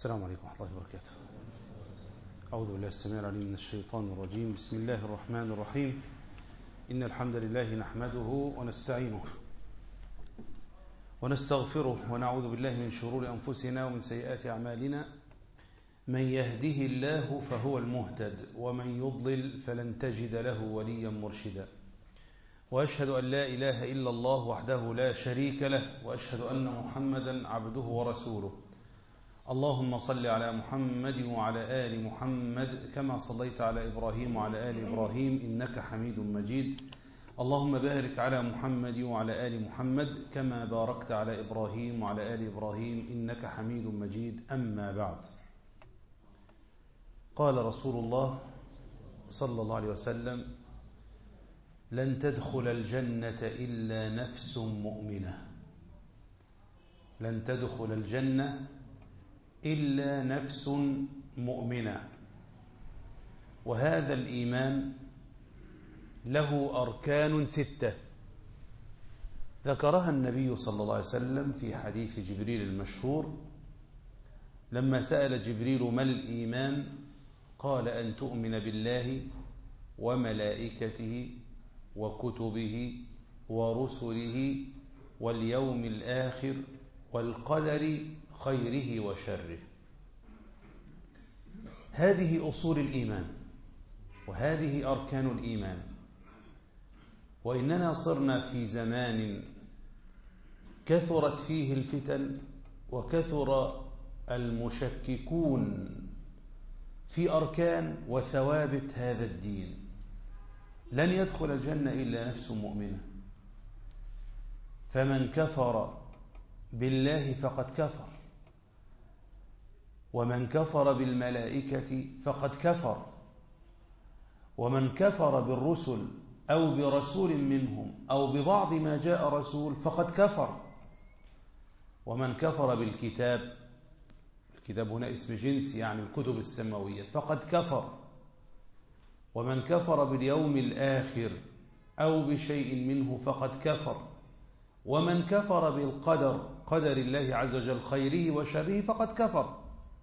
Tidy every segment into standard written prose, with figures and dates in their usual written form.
السلام عليكم ورحمة الله وبركاته. أعوذ بالله السميع العليم من الشيطان الرجيم. بسم الله الرحمن الرحيم. إن الحمد لله نحمده ونستعينه ونستغفره ونعوذ بالله من شرور أنفسنا ومن سيئات أعمالنا. من يهده الله فهو المهتد ومن يضلل فلن تجد له وليا مرشدا. وأشهد أن لا إله إلا الله وحده لا شريك له، وأشهد أن محمدا عبده ورسوله. اللهم صل على محمد وعلى آل محمد كما صليت على إبراهيم وعلى آل إبراهيم إنك حميد مجيد. اللهم بارك على محمد وعلى آل محمد كما باركت على إبراهيم وعلى آل إبراهيم إنك حميد مجيد. أما بعد، قال رسول الله صلى الله عليه وسلم: لن تدخل الجنة إلا نفس مؤمنة. لن تدخل الجنة إلا نفس مؤمنة. وهذا الإيمان له أركان 6 ذكرها النبي صلى الله عليه وسلم في حديث جبريل المشهور لما سأل جبريل: ما الإيمان؟ قال: أن تؤمن بالله وملائكته وكتبه ورسله واليوم الآخر والقدر خيره وشره. هذه أصول الإيمان وهذه أركان الإيمان. وإننا صرنا في زمان كثرت فيه الفتن وكثر المشككون في أركان وثوابت هذا الدين. لن يدخل الجنة إلا نفس مؤمنة. فمن كفر بالله فقد كفر، ومن كفر بالملائكة فقد كفر، ومن كفر بالرسل أو برسول منهم أو ببعض ما جاء رسول فقد كفر، ومن كفر بالكتاب، الكتاب هنا اسم جنس يعني الكتب السماوية، فقد كفر، ومن كفر باليوم الآخر أو بشيء منه فقد كفر، ومن كفر بالقدر، قدر الله عز وجل خيره وشره، فقد كفر.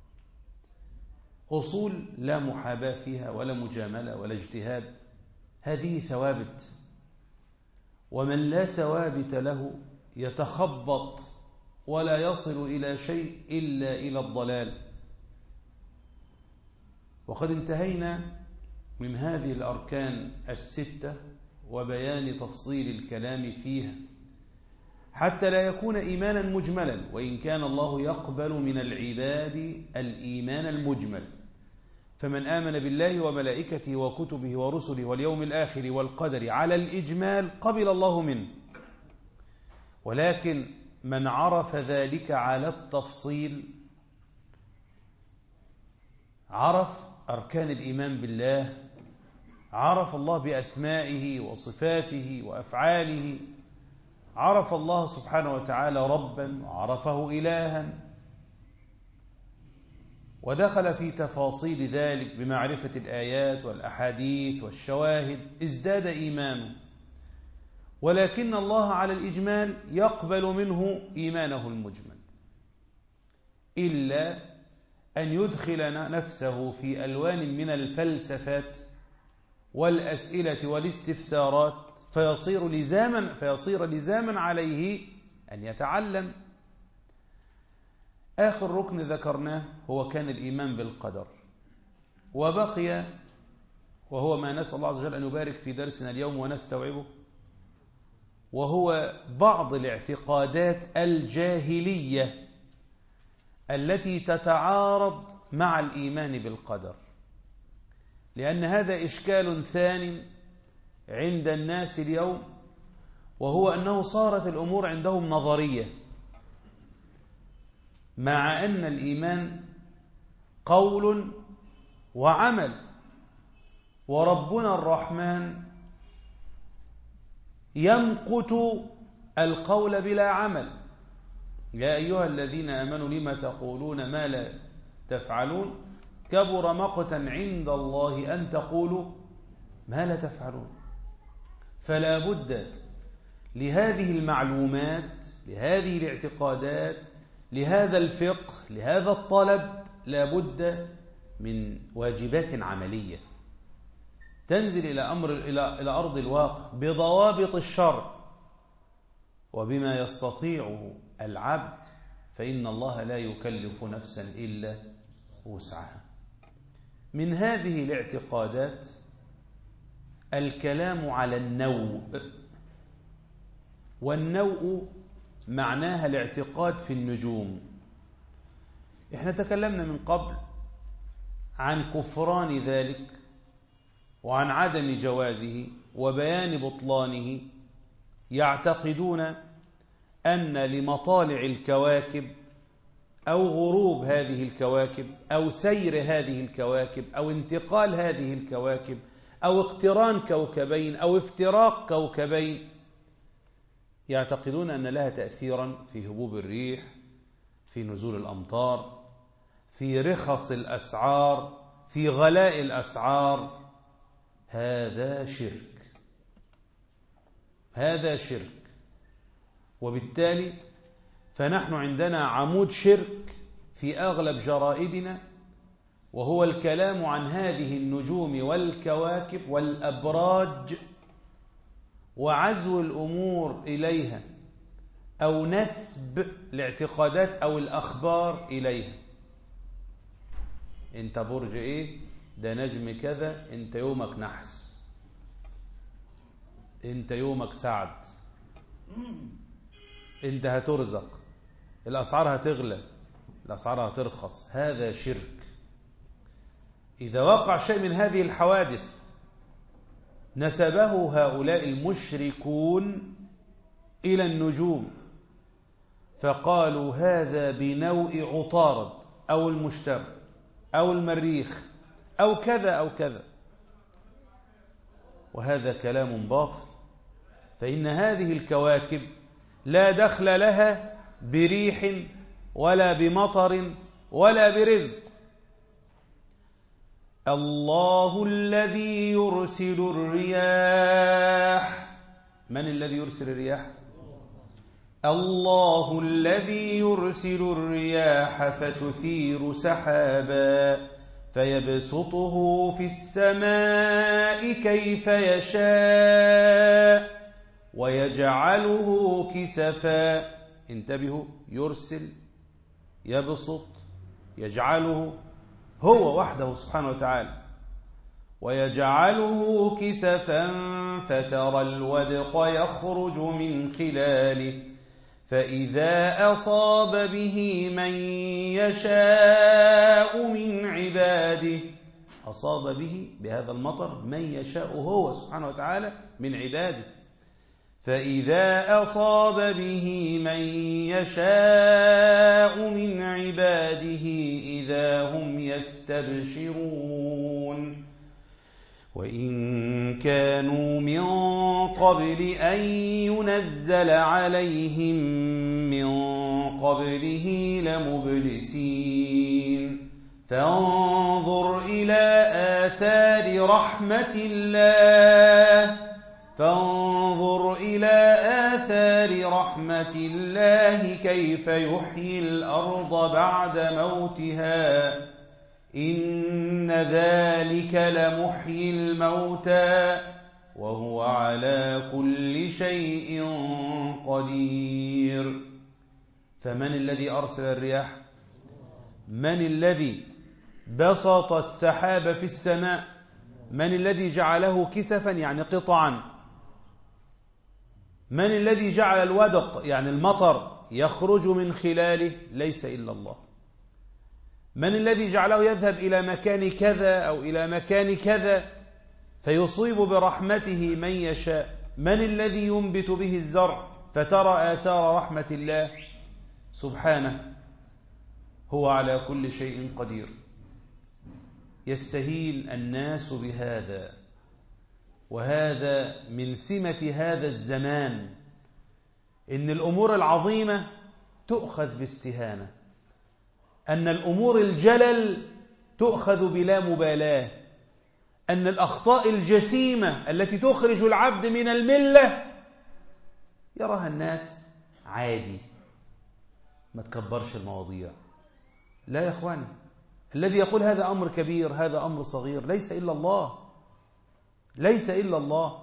أصول لا محاباة فيها ولا مجاملة ولا اجتهاد. هذه ثوابت، ومن لا ثوابت له يتخبط ولا يصل إلى شيء إلا إلى الضلال. وقد انتهينا من هذه الأركان 6 وبيان تفصيل الكلام فيها حتى لا يكون إيمانا مجملا، وإن كان الله يقبل من العباد الإيمان المجمل. فمن آمن بالله وملائكته وكتبه ورسله واليوم الآخر والقدر على الإجمال قبل الله منه. ولكن من عرف ذلك على التفصيل عرف أركان الإيمان بالله، عرف الله بأسمائه وصفاته وأفعاله، عرف الله سبحانه وتعالى ربا وعرفه إلها، ودخل في تفاصيل ذلك بمعرفة الآيات والأحاديث والشواهد، ازداد إيمانه. ولكن الله على الإجمال يقبل منه إيمانه المجمل، إلا أن يدخل نفسه في ألوان من الفلسفات والأسئلة والاستفسارات فيصير لزاما عليه أن يتعلم. آخر ركن ذكرناه هو كان الإيمان بالقدر، وبقي وهو ما نسأل الله عز وجل أن يبارك في درسنا اليوم ونستوعبه، وهو بعض الاعتقادات الجاهلية التي تتعارض مع الإيمان بالقدر، لأن هذا إشكال ثاني عند الناس اليوم، وهو أنه صارت الأمور عندهم نظرية، مع أن الإيمان قول وعمل، وربنا الرحمن يمقت القول بلا عمل. يا أيها الذين آمنوا لما تقولون ما لا تفعلون كبر مقتا عند الله أن تقولوا ما لا تفعلون. فلا بد لهذه المعلومات، لهذه الاعتقادات، لهذا الفقه، لهذا الطلب لابد من واجبات عملية تنزل إلى أرض الواقع بضوابط الشرع وبما يستطيعه العبد، فإن الله لا يكلف نفسا إلا وسعها. من هذه الاعتقادات الكلام على النوء، والنوء معناها الاعتقاد في النجوم. احنا تكلمنا من قبل عن كفران ذلك وعن عدم جوازه وبيان بطلانه. يعتقدون أن لمطالع الكواكب أو غروب هذه الكواكب أو سير هذه الكواكب أو انتقال هذه الكواكب أو اقتران كوكبين أو افتراق كوكبين، يعتقدون أن لها تأثيرا في هبوب الريح، في نزول الأمطار، في رخص الأسعار، في غلاء الأسعار. هذا شرك، هذا شرك. وبالتالي فنحن عندنا عمود شرك في أغلب جرائدنا، وهو الكلام عن هذه النجوم والكواكب والأبراج وعزو الأمور إليها أو نسب الاعتقادات أو الأخبار إليها. أنت برج إيه؟ ده نجم كذا، أنت يومك نحس، أنت يومك سعد، أنت هترزق، الأسعار هتغلى، الأسعار هترخص. هذا شرك. إذا وقع شيء من هذه الحوادث نسبه هؤلاء المشركون إلى النجوم، فقالوا هذا بنوء عطارد أو المشتري أو المريخ أو كذا أو كذا، وهذا كلام باطل. فإن هذه الكواكب لا دخل لها بريح ولا بمطر ولا برزق. الله الذي يرسل الرياح. من الذي يرسل الرياح؟ الله الذي يرسل الرياح فتثير سحابا فيبسطه في السماء كيف يشاء ويجعله كسفا. انتبهوا، يرسل، يبسط، يجعله، هو وحده سبحانه وتعالى. ويجعله كسفا فترى الودق يخرج من خلاله فإذا أصاب به من يشاء من عباده. أصاب به، بهذا المطر، من يشاء هو سبحانه وتعالى من عباده. فإذا أصاب به من يشاء من عباده إذا هم يستبشرون. وإن كانوا من قبل أن ينزل عليهم من قبله لمبلسين. فانظر إلى آثار رحمة الله فانظر إلى آثار رحمة الله كيف يحيي الأرض بعد موتها إن ذلك لمحيي الموتى وهو على كل شيء قدير. فمن الذي أرسل الرياح؟ من الذي بسط السحاب في السماء؟ من الذي جعله كسفا يعني قطعا؟ من الذي جعل الودق يعني المطر يخرج من خلاله؟ ليس إلا الله. من الذي جعله يذهب إلى مكان كذا أو إلى مكان كذا فيصيب برحمته من يشاء؟ من الذي ينبت به الزرع فترى آثار رحمة الله؟ سبحانه، هو على كل شيء قدير. يستهين الناس بهذا، وهذا من سمة هذا الزمان، إن الأمور العظيمة تؤخذ باستهانة، أن الأمور الجلل تؤخذ بلا مبالاة، أن الأخطاء الجسيمة التي تخرج العبد من الملة يراها الناس عادي. ما تكبرش المواضيع. لا يا إخواني، الذي يقول هذا أمر كبير هذا أمر صغير ليس إلا الله، ليس إلا الله.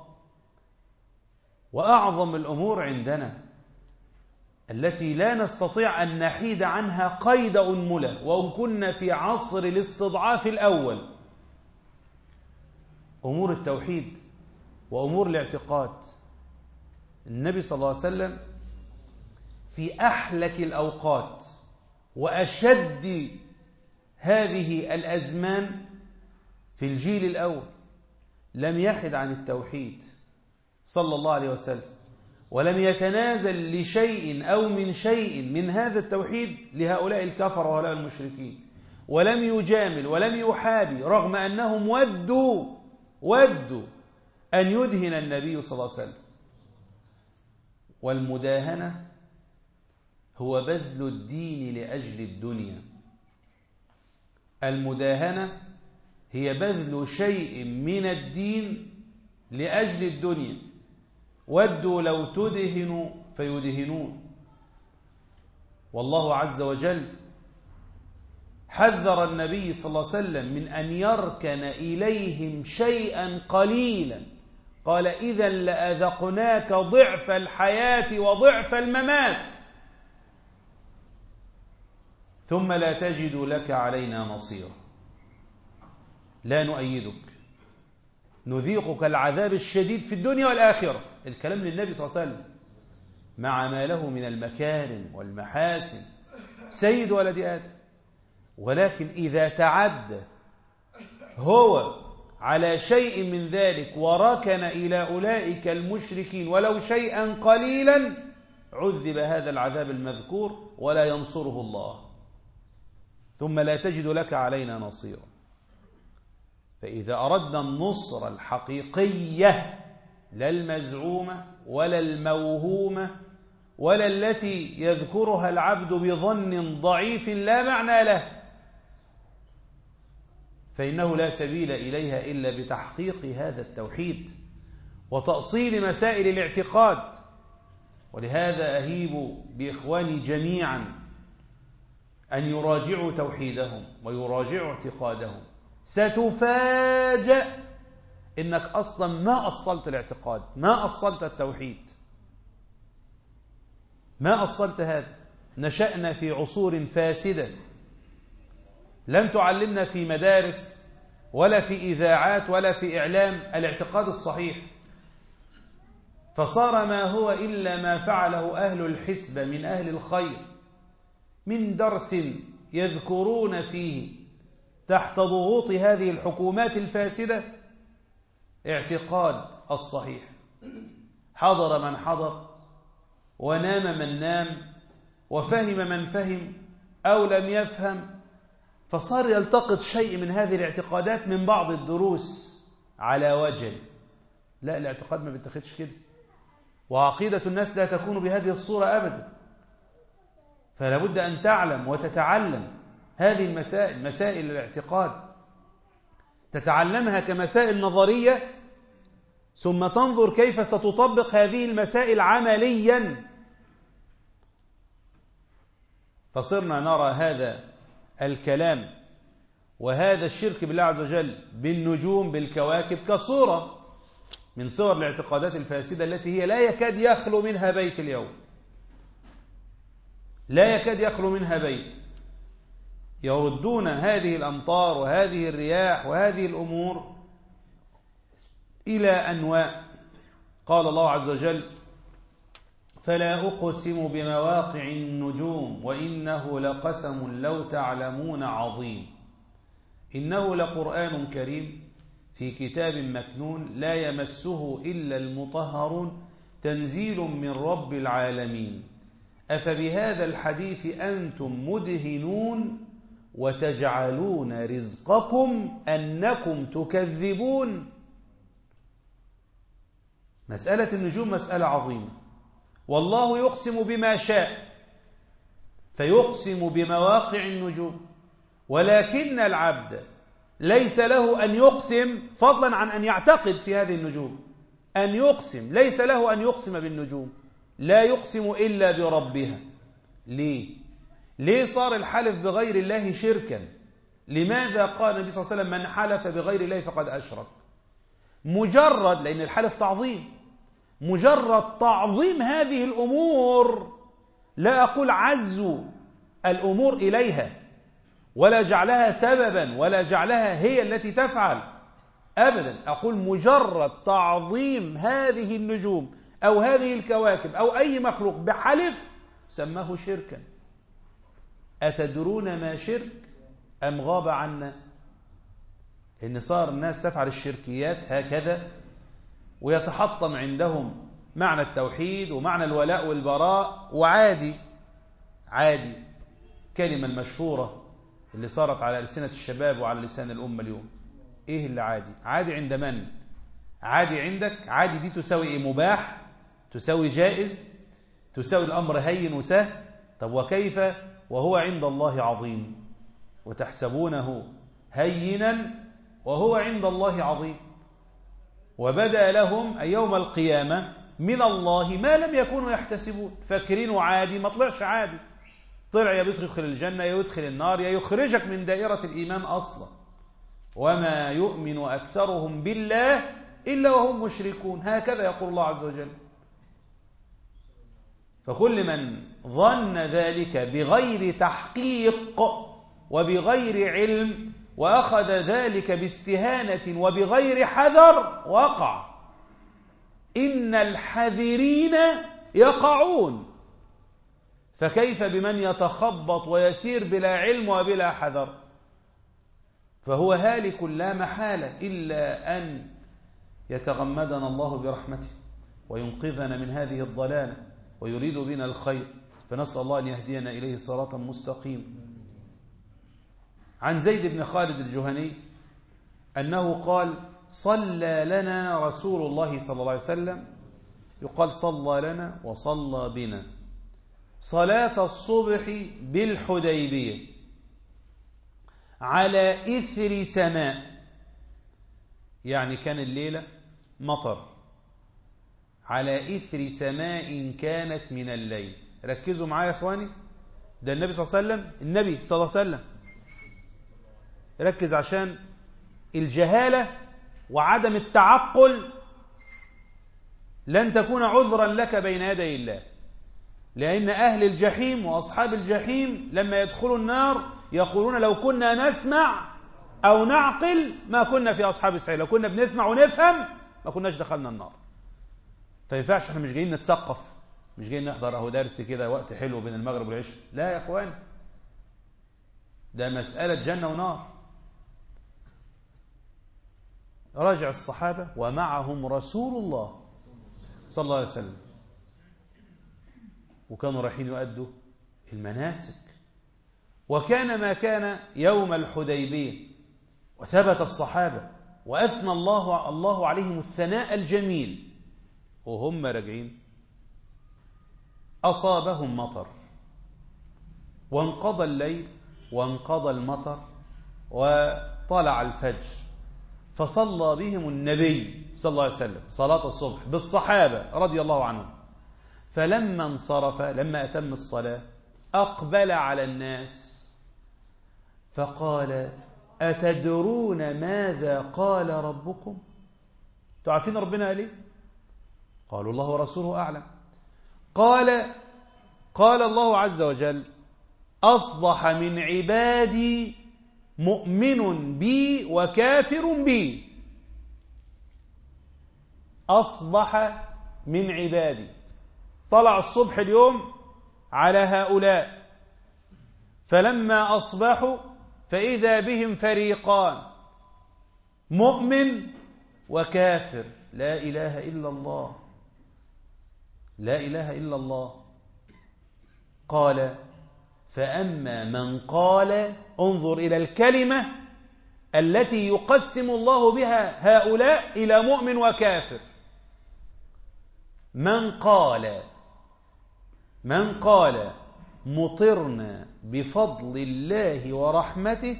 وأعظم الأمور عندنا التي لا نستطيع أن نحيد عنها قيد أنملة وإن كنا في عصر الاستضعاف الأول، أمور التوحيد وأمور الاعتقاد. النبي صلى الله عليه وسلم في أحلك الأوقات وأشد هذه الأزمان في الجيل الأول لم يحد عن التوحيد صلى الله عليه وسلم، ولم يتنازل لشيء أو من شيء من هذا التوحيد لهؤلاء الكفر وهؤلاء المشركين، ولم يجامل ولم يحابي، رغم أنهم ودوا أن يدهن النبي صلى الله عليه وسلم. والمداهنة هو بذل الدين لأجل الدنيا. المداهنة هي بذل شيء من الدين لأجل الدنيا. ودوا لو تدهنوا فيدهنون. والله عز وجل حذر النبي صلى الله عليه وسلم من أن يركن إليهم شيئا قليلا، قال إذا لأذقناك ضعف الحياة وضعف الممات ثم لا تجد لك علينا نصيرا. لا نؤيدك، نذيقك العذاب الشديد في الدنيا والآخرة. الكلام للنبي صلى الله عليه وسلم مع ما له من المكارم والمحاسن، سيد ولد آدم. ولكن إذا تعدى هو على شيء من ذلك وركن إلى أولئك المشركين ولو شيئا قليلا عذب هذا العذاب المذكور ولا ينصره الله، ثم لا تجد لك علينا نصيرا. فإذا أردنا النصر الحقيقية لا المزعومة ولا الموهومة ولا التي يذكرها العبد بظن ضعيف لا معنى له، فإنه لا سبيل إليها إلا بتحقيق هذا التوحيد وتأصيل مسائل الاعتقاد. ولهذا أهيب بإخواني جميعا أن يراجعوا توحيدهم ويراجعوا اعتقادهم. ستفاجأ إنك أصلا ما أصلت الاعتقاد، ما أصلت التوحيد، ما أصلت هذا. نشأنا في عصور فاسدة لم تعلمنا في مدارس ولا في إذاعات ولا في إعلام الاعتقاد الصحيح، فصار ما هو إلا ما فعله أهل الحسبة من أهل الخير من درس يذكرون فيه تحت ضغوط هذه الحكومات الفاسدة اعتقاد الصحيح. حضر من حضر ونام من نام وفهم من فهم أو لم يفهم، فصار يلتقط شيء من هذه الاعتقادات من بعض الدروس على وجه. لا، الاعتقاد ما بيتاخدش كده، وعقيدة الناس لا تكون بهذه الصورة أبدا. فلا بد أن تعلم وتتعلم هذه المسائل، مسائل الاعتقاد، تتعلمها كمسائل نظرية ثم تنظر كيف ستطبق هذه المسائل عمليا. فصرنا نرى هذا الكلام وهذا الشرك بالله عز وجل بالنجوم بالكواكب كصورة من صور الاعتقادات الفاسدة التي هي لا يكاد يخلو منها بيت اليوم، لا يكاد يخلو منها بيت. يردون هذه الأمطار وهذه الرياح وهذه الأمور إلى أنواع. قال الله عز وجل فلا أقسم بمواقع النجوم وإنه لقسم لو تعلمون عظيم إنه لقرآن كريم في كتاب مكنون لا يمسه إلا المطهرون تنزيل من رب العالمين أفبهذا الحديث أنتم مدهنون وتجعلون رزقكم أنكم تكذبون. مسألة النجوم مسألة عظيمة، والله يقسم بما شاء فيقسم بمواقع النجوم، ولكن العبد ليس له أن يقسم فضلا عن أن يعتقد في هذه النجوم. أن يقسم، ليس له أن يقسم بالنجوم، لا يقسم إلا بربها. ليه صار الحلف بغير الله شركا؟ لماذا قال النبي صلى الله عليه وسلم من حلف بغير الله فقد أشرك؟ مجرد، لأن الحلف تعظيم، مجرد تعظيم هذه الأمور، لا أقول عزوا الأمور إليها ولا جعلها سببا ولا جعلها هي التي تفعل أبدا، أقول مجرد تعظيم هذه النجوم أو هذه الكواكب أو أي مخلوق بحلف سماه شركا. أتدرون ما شرك أم غاب عنا؟ إن صار الناس تفعل الشركيات هكذا ويتحطم عندهم معنى التوحيد ومعنى الولاء والبراء، وعادي عادي. كلمة المشهورة اللي صارت على لسانة الشباب وعلى لسان الأمة اليوم، إيه اللي عادي؟ عادي عند من؟ عادي عندك؟ عادي دي تساوي إيه؟ مباح؟ تساوي جائز؟ تساوي الأمر هين وسهل؟ طب وكيف وهو عند الله عظيم؟ وتحسبونه هينا وهو عند الله عظيم. وبدأ لهم يوم القيامة من الله ما لم يكونوا يحتسبون. فاكرينه عادي، ما طلعش عادي، طلع يا بيدخل الجنة يا يدخل النار يا يخرجك من دائرة الإيمان أصلا. وما يؤمن أكثرهم بالله إلا وهم مشركون، هكذا يقول الله عز وجل. فكل من ظن ذلك بغير تحقيق وبغير علم وأخذ ذلك باستهانة وبغير حذر وقع. إن الحذرين يقعون، فكيف بمن يتخبط ويسير بلا علم وبلا حذر؟ فهو هالك لا محالة إلا أن يتغمدنا الله برحمته وينقذنا من هذه الضلالة ويريد بنا الخير، فنسأل الله أن يهدينا إليه صراطا مستقيما. عن زيد بن خالد الجهني أنه قال صلى لنا رسول الله صلى الله عليه وسلم، يقال صلى لنا وصلى بنا، صلاة الصبح بالحديبية على إثر سماء، يعني كان الليلة مطر، على إثر سماء كانت من الليل. ركزوا معايا يا إخواني، ده النبي صلى الله عليه وسلم، النبي صلى الله عليه وسلم، ركز عشان الجهالة وعدم التعقل لن تكون عذرا لك بين يدي الله. لأن أهل الجحيم وأصحاب الجحيم لما يدخلوا النار يقولون لو كنا نسمع أو نعقل ما كنا في أصحاب السعير، لو كنا بنسمع ونفهم ما كناش دخلنا النار. فينفعش، احنا مش جايين نتثقف، مش جايين نحضر اهو درس كده وقت حلو بين المغرب والعشاء، لا يا اخوان، ده مسألة جنة ونار. راجع الصحابة ومعهم رسول الله صلى الله عليه وسلم، وكانوا رايحين يؤدوا المناسك. وكان ما كان يوم الحديبية، وثبت الصحابة وأثنى الله عليهم الثناء الجميل، وهم راجعين أصابهم مطر، وانقضى الليل وانقضى المطر وطلع الفجر، فصلى بهم النبي صلى الله عليه وسلم صلاة الصبح بالصحابة رضي الله عنهم. فلما انصرف، لما أتم الصلاة، أقبل على الناس فقال أتدرون ماذا قال ربكم؟ تعرفين ربنا قال ايه؟ قالوا الله ورسوله أعلم. قال الله عز وجل أصبح من عبادي مؤمن بي وكافر بي. أصبح من عبادي، طلع الصبح اليوم على هؤلاء، فلما أصبحوا فإذا بهم فريقان، مؤمن وكافر. لا إله إلا الله، لا إله إلا الله. قال فأما من قال، انظر إلى الكلمة التي يقسم الله بها هؤلاء إلى مؤمن وكافر. من قال مطرنا بفضل الله ورحمته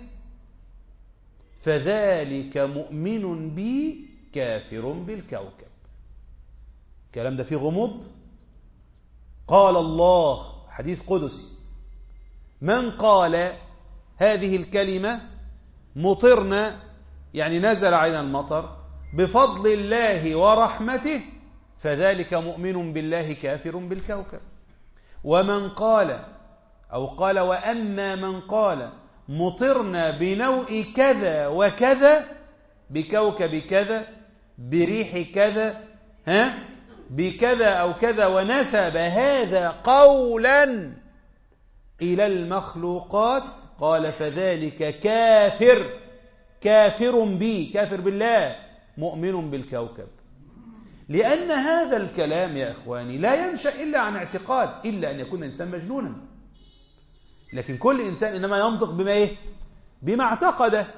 فذلك مؤمن بي كافر بالكوكب. الكلام ده فيه غموض. قال الله، حديث قدسي، من قال هذه الكلمة مطرنا يعني نزل علينا المطر بفضل الله ورحمته، فذلك مؤمن بالله كافر بالكوكب. ومن قال أو قال وأما من قال مطرنا بنوء كذا وكذا، بكوكب كذا، بريح كذا، بكذا أو كذا، ونسب هذا قولا إلى المخلوقات، قال فذلك كافر بي، كافر بالله، مؤمن بالكوكب. لأن هذا الكلام يا إخواني لا ينشأ إلا عن اعتقاد، إلا أن يكون إنسان مجنونا. لكن كل إنسان إنما ينطق بما إيه؟ بما اعتقده.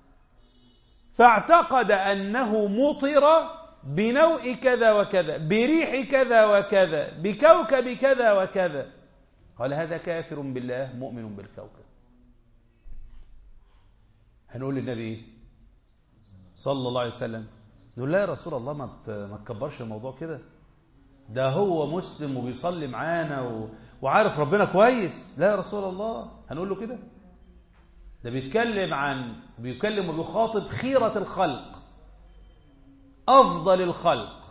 فاعتقد أنه مطر بنوء كذا وكذا، بريح كذا وكذا، بكوكب كذا وكذا، قال هذا كافر بالله مؤمن بالكوكب. هنقول للنبي صلى الله عليه وسلم، نقول لا يا رسول الله ما تكبرش الموضوع كده، ده هو مسلم وبيصلي معانا وعارف ربنا كويس. لا يا رسول الله، هنقول له كده؟ ده بيكلم وبيخاطب خيرة الخلق، أفضل الخلق.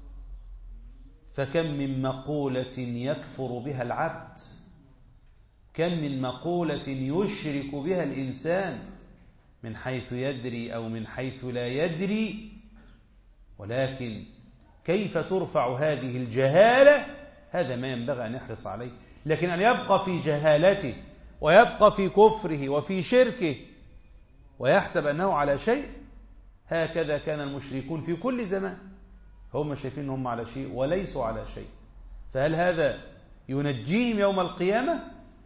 فكم من مقولة يكفر بها العبد، كم من مقولة يشرك بها الإنسان من حيث يدري أو من حيث لا يدري. ولكن كيف ترفع هذه الجهالة؟ هذا ما ينبغي أن يحرص عليه. لكن أن يبقى في جهالته ويبقى في كفره وفي شركه ويحسب أنه على شيء، هكذا كان المشركون في كل زمان، هم شايفين أنهم على شيء وليسوا على شيء. فهل هذا ينجيهم يوم القيامة؟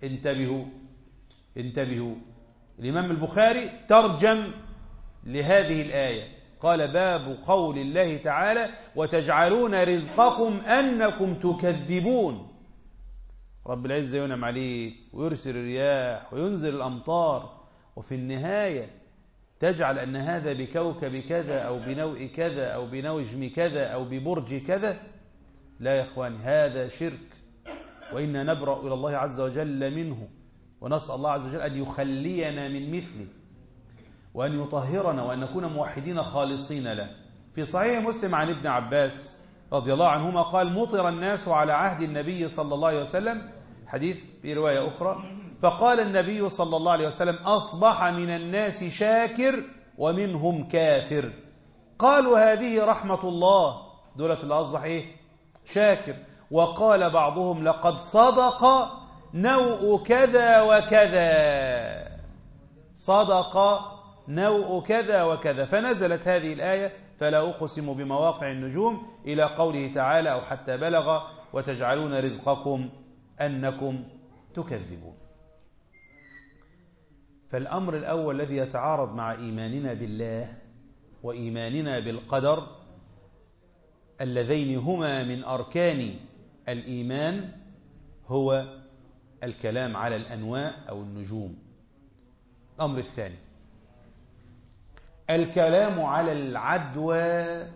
انتبهوا. الإمام البخاري ترجم لهذه الآية، قال باب قول الله تعالى وتجعلون رزقكم أنكم تكذبون. رب العزة ينعم عليك ويرسل الرياح وينزل الأمطار، وفي النهاية تجعل أن هذا بكوكب كذا أو بنوء كذا أو بنوجم كذا أو ببرج كذا. لا يا إخواني، هذا شرك، وإنا نبرأ إلى الله عز وجل منه، ونسأل الله عز وجل أن يخلينا من مثله وأن يطهرنا وأن نكون موحدين خالصين له. في صحيح مسلم عن ابن عباس رضي الله عنهما قال مطر الناس على عهد النبي صلى الله عليه وسلم، حديث في رواية أخرى، فقال النبي صلى الله عليه وسلم أصبح من الناس شاكر ومنهم كافر. قالوا هذه رحمة الله، دولة اللي أصبح إيه؟ شاكر. وقال بعضهم لقد صدق نوء كذا وكذا، صدق نوء كذا وكذا. فنزلت هذه الآية فلا أقسم بمواقع النجوم إلى قوله تعالى أو حتى بلغ وتجعلون رزقكم أنكم تكذبون. فالأمر الأول الذي يتعارض مع إيماننا بالله وإيماننا بالقدر، اللذين هما من أركان الإيمان، هو الكلام على الأنواء أو النجوم. الأمر الثاني الكلام على العدوى،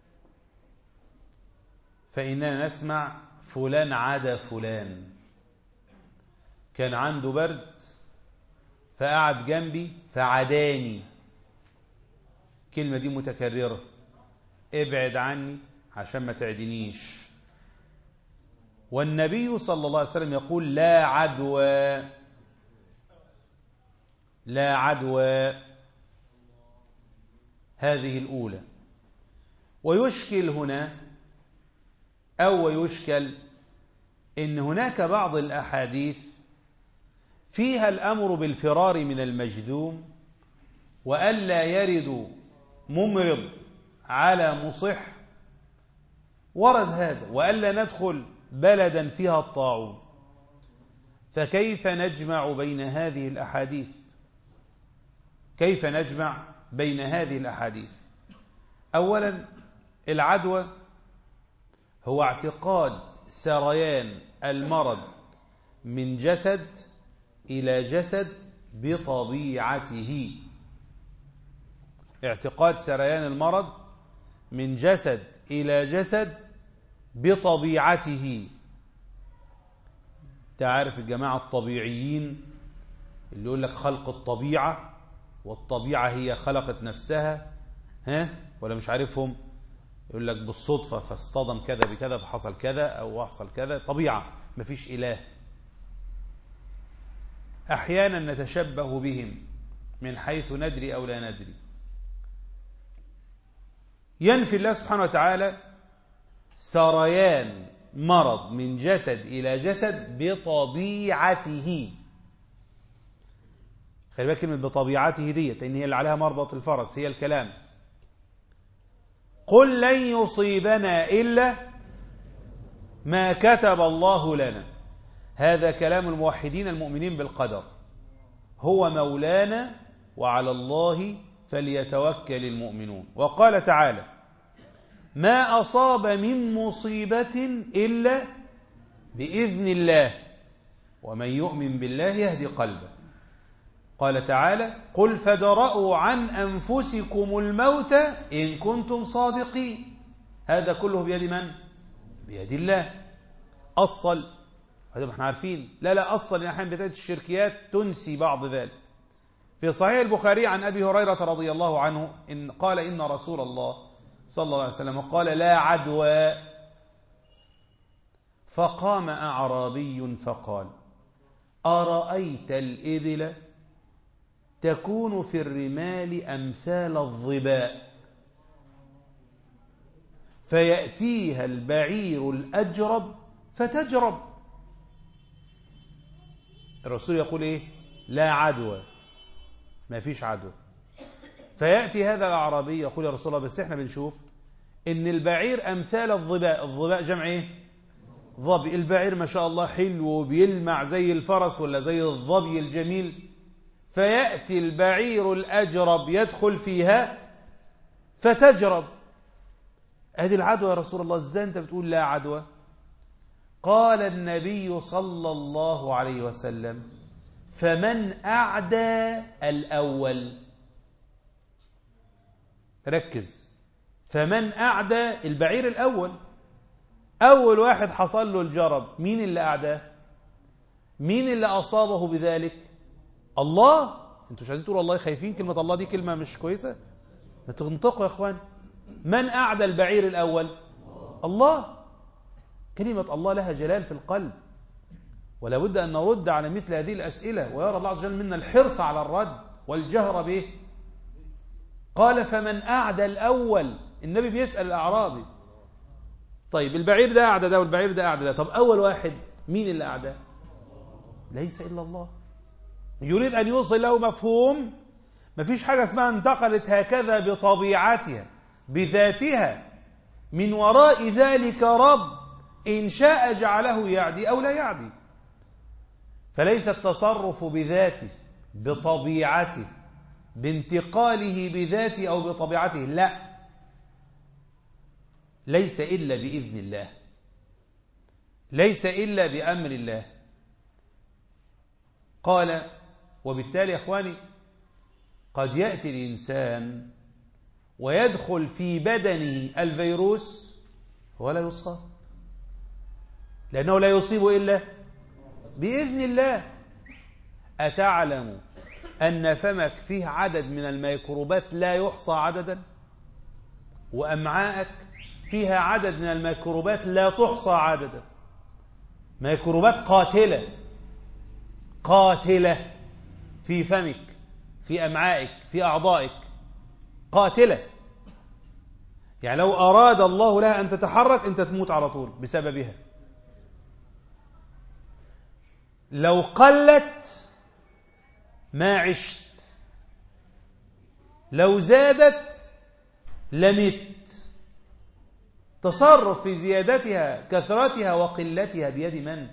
فإننا نسمع فلان عدا فلان، كان عنده برد فقعد جنبي فعداني. كلمة دي متكررة، ابعد عني عشان ما تعدنيش. والنبي صلى الله عليه وسلم يقول لا عدوى، لا عدوى. هذه الأولى. ويشكل هنا ويشكل إن هناك بعض الأحاديث فيها الأمر بالفرار من المجذوم، وألا يرد ممرض على مصح، ورد هذا، وألا ندخل بلدا فيها الطاعون. فكيف نجمع بين هذه الأحاديث؟ كيف نجمع بين هذه الأحاديث؟ أولا، العدوى هو اعتقاد سريان المرض من جسد إلى جسد بطبيعته. اعتقاد سريان المرض من جسد إلى جسد بطبيعته. تعرف الجماعة الطبيعيين اللي يقول لك خلق الطبيعة والطبيعة هي خلقت نفسها، ولا مش عارفهم؟ يقول لك بالصدفة فاصطدم كذا بكذا فحصل كذا أو حصل كذا. طبيعة، مفيش إله. أحيانا نتشبه بهم من حيث ندري أو لا ندري. ينفي الله سبحانه وتعالى سريان مرض من جسد إلى جسد بطبيعته. خلي بالك من بطبيعته ديت، لأن هي اللي عليها مربط الفرس، هي الكلام. قل لن يصيبنا إلا ما كتب الله لنا. هذا كلام الموحدين المؤمنين بالقدر. هو مولانا وعلى الله فليتوكل المؤمنون. وقال تعالى: ما أصاب من مصيبة إلا بإذن الله ومن يؤمن بالله يهدي قلبه. قال تعالى: قل فادرءوا عن أنفسكم الموت إن كنتم صادقين. هذا كله بيد من؟ بيد الله. أصل هذا ما احنا عارفين. لا أصل إن أحيانا بداية الشركيات تنسي بعض ذلك. في صحيح البخاري عن أبي هريرة رضي الله عنه قال: إن رسول الله صلى الله عليه وسلم قال: لا عدوى. فقام أعرابي فقال: أرأيت الإبل تكون في الرمال أمثال الظباء فيأتيها البعير الأجرب فتجرب. الرسول يقول إيه؟ لا عدوى، ما فيش عدوى. فيأتي هذا الأعرابي يقول: يا رسول الله بس احنا بنشوف إن البعير أمثال الظباء. الظباء جمع إيه؟ ظبي. البعير ما شاء الله حلو وبيلمع زي الفرس ولا زي الظبي الجميل. فيأتي البعير الأجرب يدخل فيها فتجرب. هذه العدوى يا رسول الله، ازاي انت بتقول لا عدوى؟ قال النبي صلى الله عليه وسلم: فمن أعدى الأول. ركز، فمن أعدى البعير الأول، أول واحد حصل له الجرب، مين اللي أعداه؟ مين اللي أصابه بذلك؟ الله. انتوا مش عايزين تقولوا الله خايفين؟ كلمة الله دي كلمة مش كويسة، ما تنطقوا يا اخوان. من أعدى البعير الأول؟ الله. كلمة الله لها جلال في القلب، ولا بد أن نرد على مثل هذه الأسئلة، ويرى الله عز وجل منا الحرص على الرد والجهر به. قال: فمن أعدى الأول. النبي بيسأل الأعرابي: طيب البعير ده أعدى ده والبعير ده أعدى ده، طب أول واحد مين اللي أعداه؟ ليس إلا الله. يريد أن يوصل له مفهوم ما فيش حاجة اسمها انتقلت هكذا بطبيعتها بذاتها، من وراء ذلك رب إن شاء جعله يعدي أو لا يعدي. فليس التصرف بذاته بطبيعته بانتقاله بذاته أو بطبيعته، لا، ليس إلا بإذن الله، ليس إلا بأمر الله. قال: وبالتالي يا إخواني قد يأتي الإنسان ويدخل في بدنه الفيروس ولا يصاب، لأنه لا يصيب إلا بإذن الله. أتعلم أن فمك فيه عدد من الميكروبات لا يحصى عددا، وأمعاءك فيها عدد من الميكروبات لا تحصى عددا، ميكروبات قاتلة قاتلة في فمك، في أمعائك، في أعضائك، قاتلة. يعني لو أراد الله لها أن تتحرك أنت تموت على طول بسببها. لو قلت ما عشت، لو زادت لمت. تصرف في زيادتها كثرتها وقلتها بيد من؟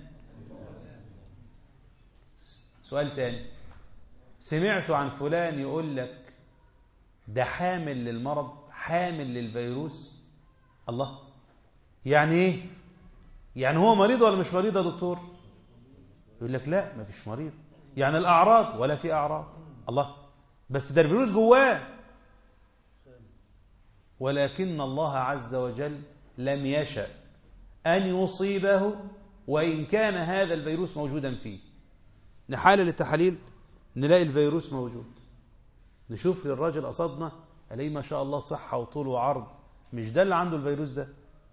سؤال تاني، سمعت عن فلان يقول لك ده حامل للمرض، حامل للفيروس. الله، يعني ايه؟ يعني هو مريض ولا مش مريض يا دكتور؟ يقول لك لا ما فيش مريض. يعني الأعراض ولا في أعراض. الله، بس ده الفيروس جواه. ولكن الله عز وجل لم يشأ أن يصيبه وإن كان هذا الفيروس موجودا فيه. نحلل التحاليل نلاقي الفيروس موجود، نشوف للراجل قصدنا عليه ما شاء الله صحة وطول وعرض، مش ده اللي عنده الفيروس ده.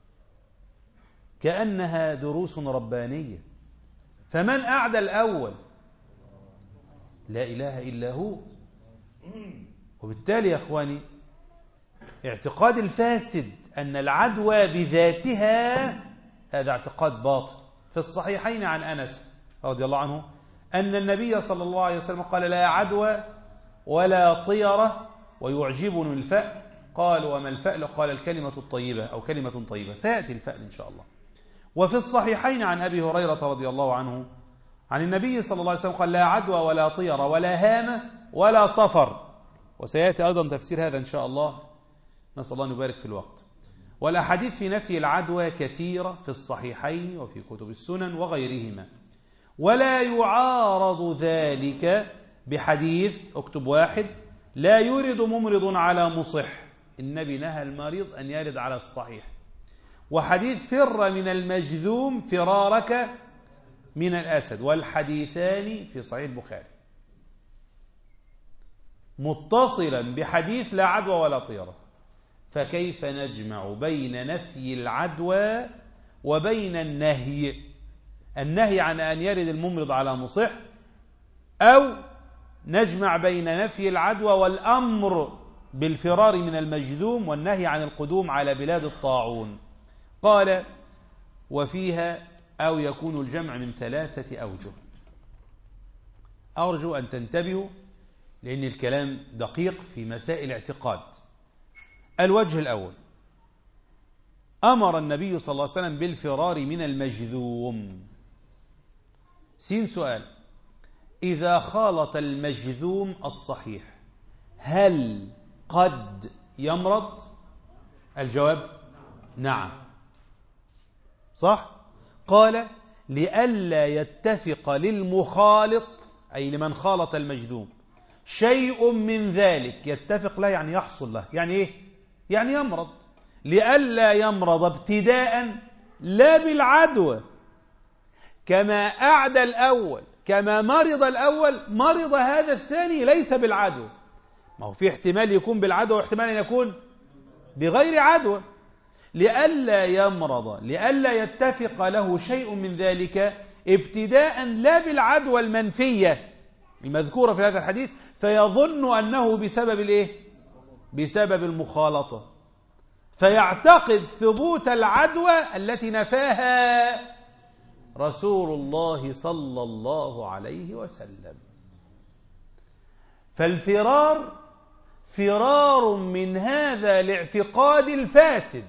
كأنها دروس ربانية. فمن أعدى الأول؟ لا إله إلا هو. وبالتالي يا أخواني اعتقاد الفاسد أن العدوى بذاتها هذا اعتقاد باطل. في الصحيحين عن أنس رضي الله عنه أن النبي صلى الله عليه وسلم قال لا عدوى ولا طيرة ويعجبني الفأل. قال وما الفأل؟ قال الكلمة الطيبة أو كلمة طيبة. سيأتي الفأل إن شاء الله. وفي الصحيحين عن أبي هريرة رضي الله عنه عن النبي صلى الله عليه وسلم قال لا عدوى ولا طيرة ولا هامة ولا صفر. وسيأتي أيضا تفسير هذا إن شاء الله، نسأل الله أن يبارك في الوقت. والأحاديث في نفي العدوى كثيرة في الصحيحين وفي كتب السنن وغيرهما، ولا يعارض ذلك بحديث اكتب واحد لا يرد ممرض على مصح. النبي نهى المريض أن يرد على الصحيح. وحديث فر من المجذوم فرارك من الأسد. والحديثان في صحيح البخاري متصلا بحديث لا عدوى ولا طيرة. فكيف نجمع بين نفي العدوى وبين النهي عن أن يرد الممرض على مصح، أو نجمع بين نفي العدوى والأمر بالفرار من المجذوم والنهي عن القدوم على بلاد الطاعون؟ قال وفيها أو يكون الجمع من 3 أوجه. أرجو أن تنتبهوا لأن الكلام دقيق في مسائل اعتقاد. الوجه الأول أمر النبي صلى الله عليه وسلم بالفرار من المجذوم. سؤال: إذا خالط المجذوم الصحيح هل قد يمرض؟ الجواب نعم. صح؟ قال لئلا يتفق للمخالط أي لمن خالط المجذوم شيء من ذلك. يتفق له يعني يحصل له، يعني إيه؟ يعني يمرض. لئلا يمرض ابتداء لا بالعدوى كما أعدى الأول، كما مرض الأول مرض هذا الثاني ليس بالعدوى. ما هو في احتمال يكون بالعدوى واحتمال أن يكون بغير عدوى. لئلا يمرض، لئلا يتفق له شيء من ذلك ابتداء لا بالعدوى المنفية المذكورة في هذا الحديث فيظن أنه بسبب الإيه؟ بسبب المخالطة، فيعتقد ثبوت العدوى التي نفاها رسول الله صلى الله عليه وسلم. فالفرار فرار من هذا الاعتقاد الفاسد.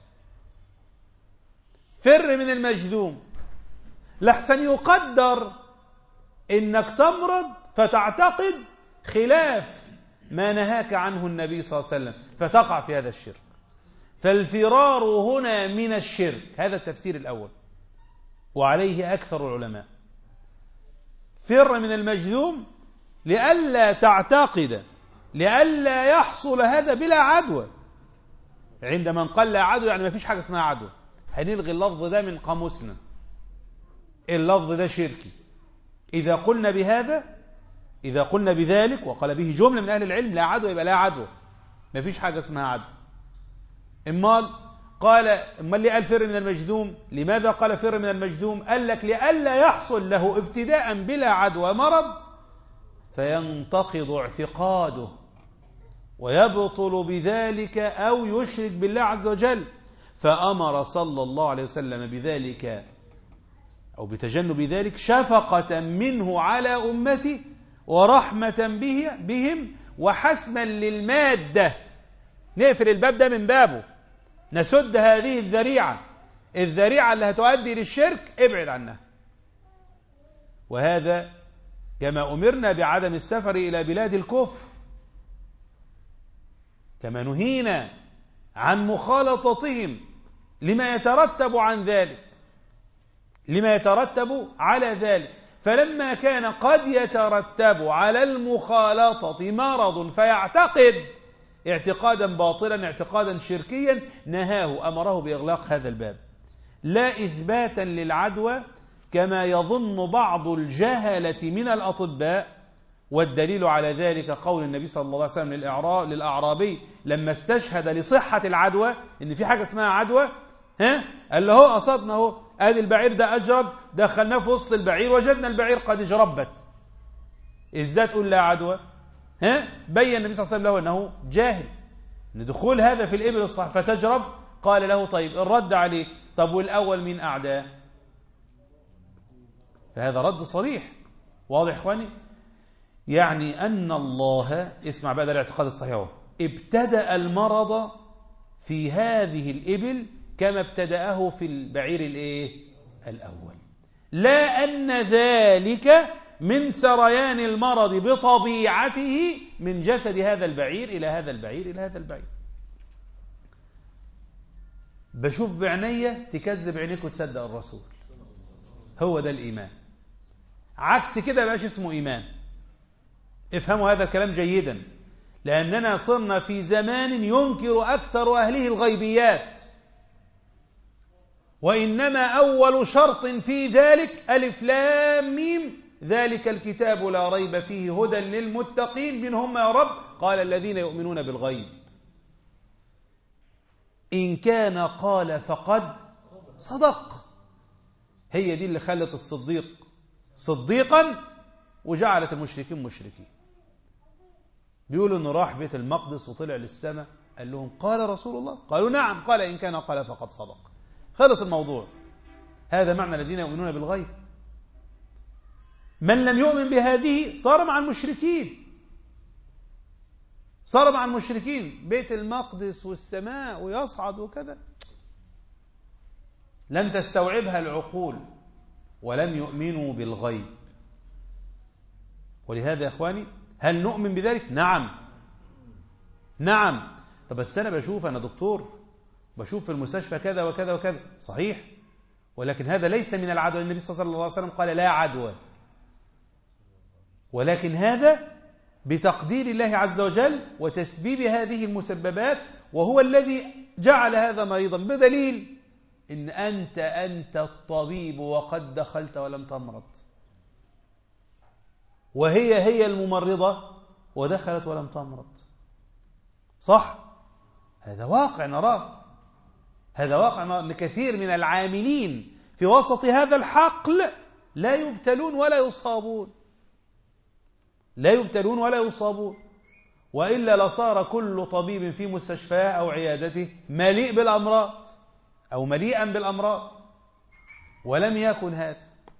فر من المجذوم لحسن يقدر إنك تمرض فتعتقد خلاف ما نهاك عنه النبي صلى الله عليه وسلم فتقع في هذا الشرك. فالفرار هنا من الشرك. هذا التفسير الأول وعليه أكثر العلماء. فر من المجذوم لئلا تعتقد، لئلا يحصل هذا بلا عدوى. عندما قال لا عدوى يعني ما فيش حاجة اسمها عدوى. هنلغي اللفظ ده من قاموسنا، اللفظ ده شركي. إذا قلنا بهذا، إذا قلنا بذلك وقال به جملة من أهل العلم لا عدوى يبقى لا عدوى، ما فيش حاجة اسمها عدوى. امال ليه قال فر من المجذوم؟ لماذا قال فر من المجذوم؟ قال لك لئلا يحصل له ابتداء بلا عدوى مرض فينتقض اعتقاده ويبطل بذلك أو يشرك بالله عز وجل. فأمر صلى الله عليه وسلم بذلك أو بتجنب ذلك شفقة منه على أمته ورحمة بهم وحسما للمادة. نقفل الباب ده من بابه، نسد هذه الذريعة اللي هتؤدي للشرك، ابعد عنها. وهذا كما أمرنا بعدم السفر إلى بلاد الكفر، كما نهينا عن مخالطتهم لما يترتب عن ذلك، لما يترتب على ذلك. فلما كان قد يترتب على المخالطة مرض فيعتقد اعتقادا باطلا اعتقادا شركيا نهاه، أمره بإغلاق هذا الباب، لا إثباتا للعدوى كما يظن بعض الجهلة من الأطباء والدليل على ذلك قول النبي صلى الله عليه وسلم للأعرابي لما استشهد لصحة العدوى، إن في حاجة اسمها عدوى، قال له هو أصابنا، هو ادي البعير ده أجرب، دخلناه في وسط البعير وجدنا البعير قد اجربت، ازاي تقول لا عدوى؟ بين النبي صلى الله عليه وسلم له أنه جاهل ان دخول هذا في الإبل الصح فتجرب. قال له طيب الرد عليه، طب والأول من أعداه؟ فهذا رد صريح واضح إخواني. يعني أن الله، اسمع بقى ده الاعتقاد الصحيح، ابتدأ المرض في هذه الإبل كما ابتدأه في البعير الأول، لا أن ذلك من سريان المرض بطبيعته من جسد هذا البعير إلى هذا البعير إلى هذا البعير. بشوف بعينيا تكذب عينيك وتصدق الرسول، هو ده الإيمان. عكس كده بقاش اسمه إيمان. افهموا هذا الكلام جيدا، لأننا صرنا في زمان ينكر أكثر أهله الغيبيات، وإنما أول شرط في ذلك ألف لام ميم ذلك الكتاب لا ريب فيه هدى للمتقين منهم يا رب قال الذين يؤمنون بالغيب. إن كان قال فقد صدق. هي دي اللي خلت الصديق صديقا وجعلت المشركين مشركين. بيقولوا انه راح بيت المقدس وطلع للسماء، قال لهم قال رسول الله؟ قالوا نعم. قال إن كان قال فقد صدق. خلص الموضوع. هذا معنى الذين يؤمنون بالغيب. من لم يؤمن بهذه صار مع المشركين، صار مع المشركين. بيت المقدس والسماء ويصعد وكذا لم تستوعبها العقول ولم يؤمنوا بالغيب. ولهذا يا إخواني هل نؤمن بذلك؟ نعم نعم. طب بس أنا بشوف، أنا دكتور بشوف في المستشفى كذا وكذا وكذا، صحيح، ولكن هذا ليس من العدوى. النبي صلى الله عليه وسلم قال لا عدوى، ولكن هذا بتقدير الله عز وجل وتسبيب هذه المسببات، وهو الذي جعل هذا مريضا، بدليل إن أنت الطبيب وقد دخلت ولم تمرض، وهي الممرضة ودخلت ولم تمرض. صح؟ هذا واقع نراه، هذا واقع نراه، أن كثير من العاملين في وسط هذا الحقل لا يبتلون ولا يصابون، لا يبتلون ولا يصابون، وإلا لصار كل طبيب في مستشفاه أو عيادته مليء بالأمراض أو مليئا بالأمراض، ولم يكن هذا.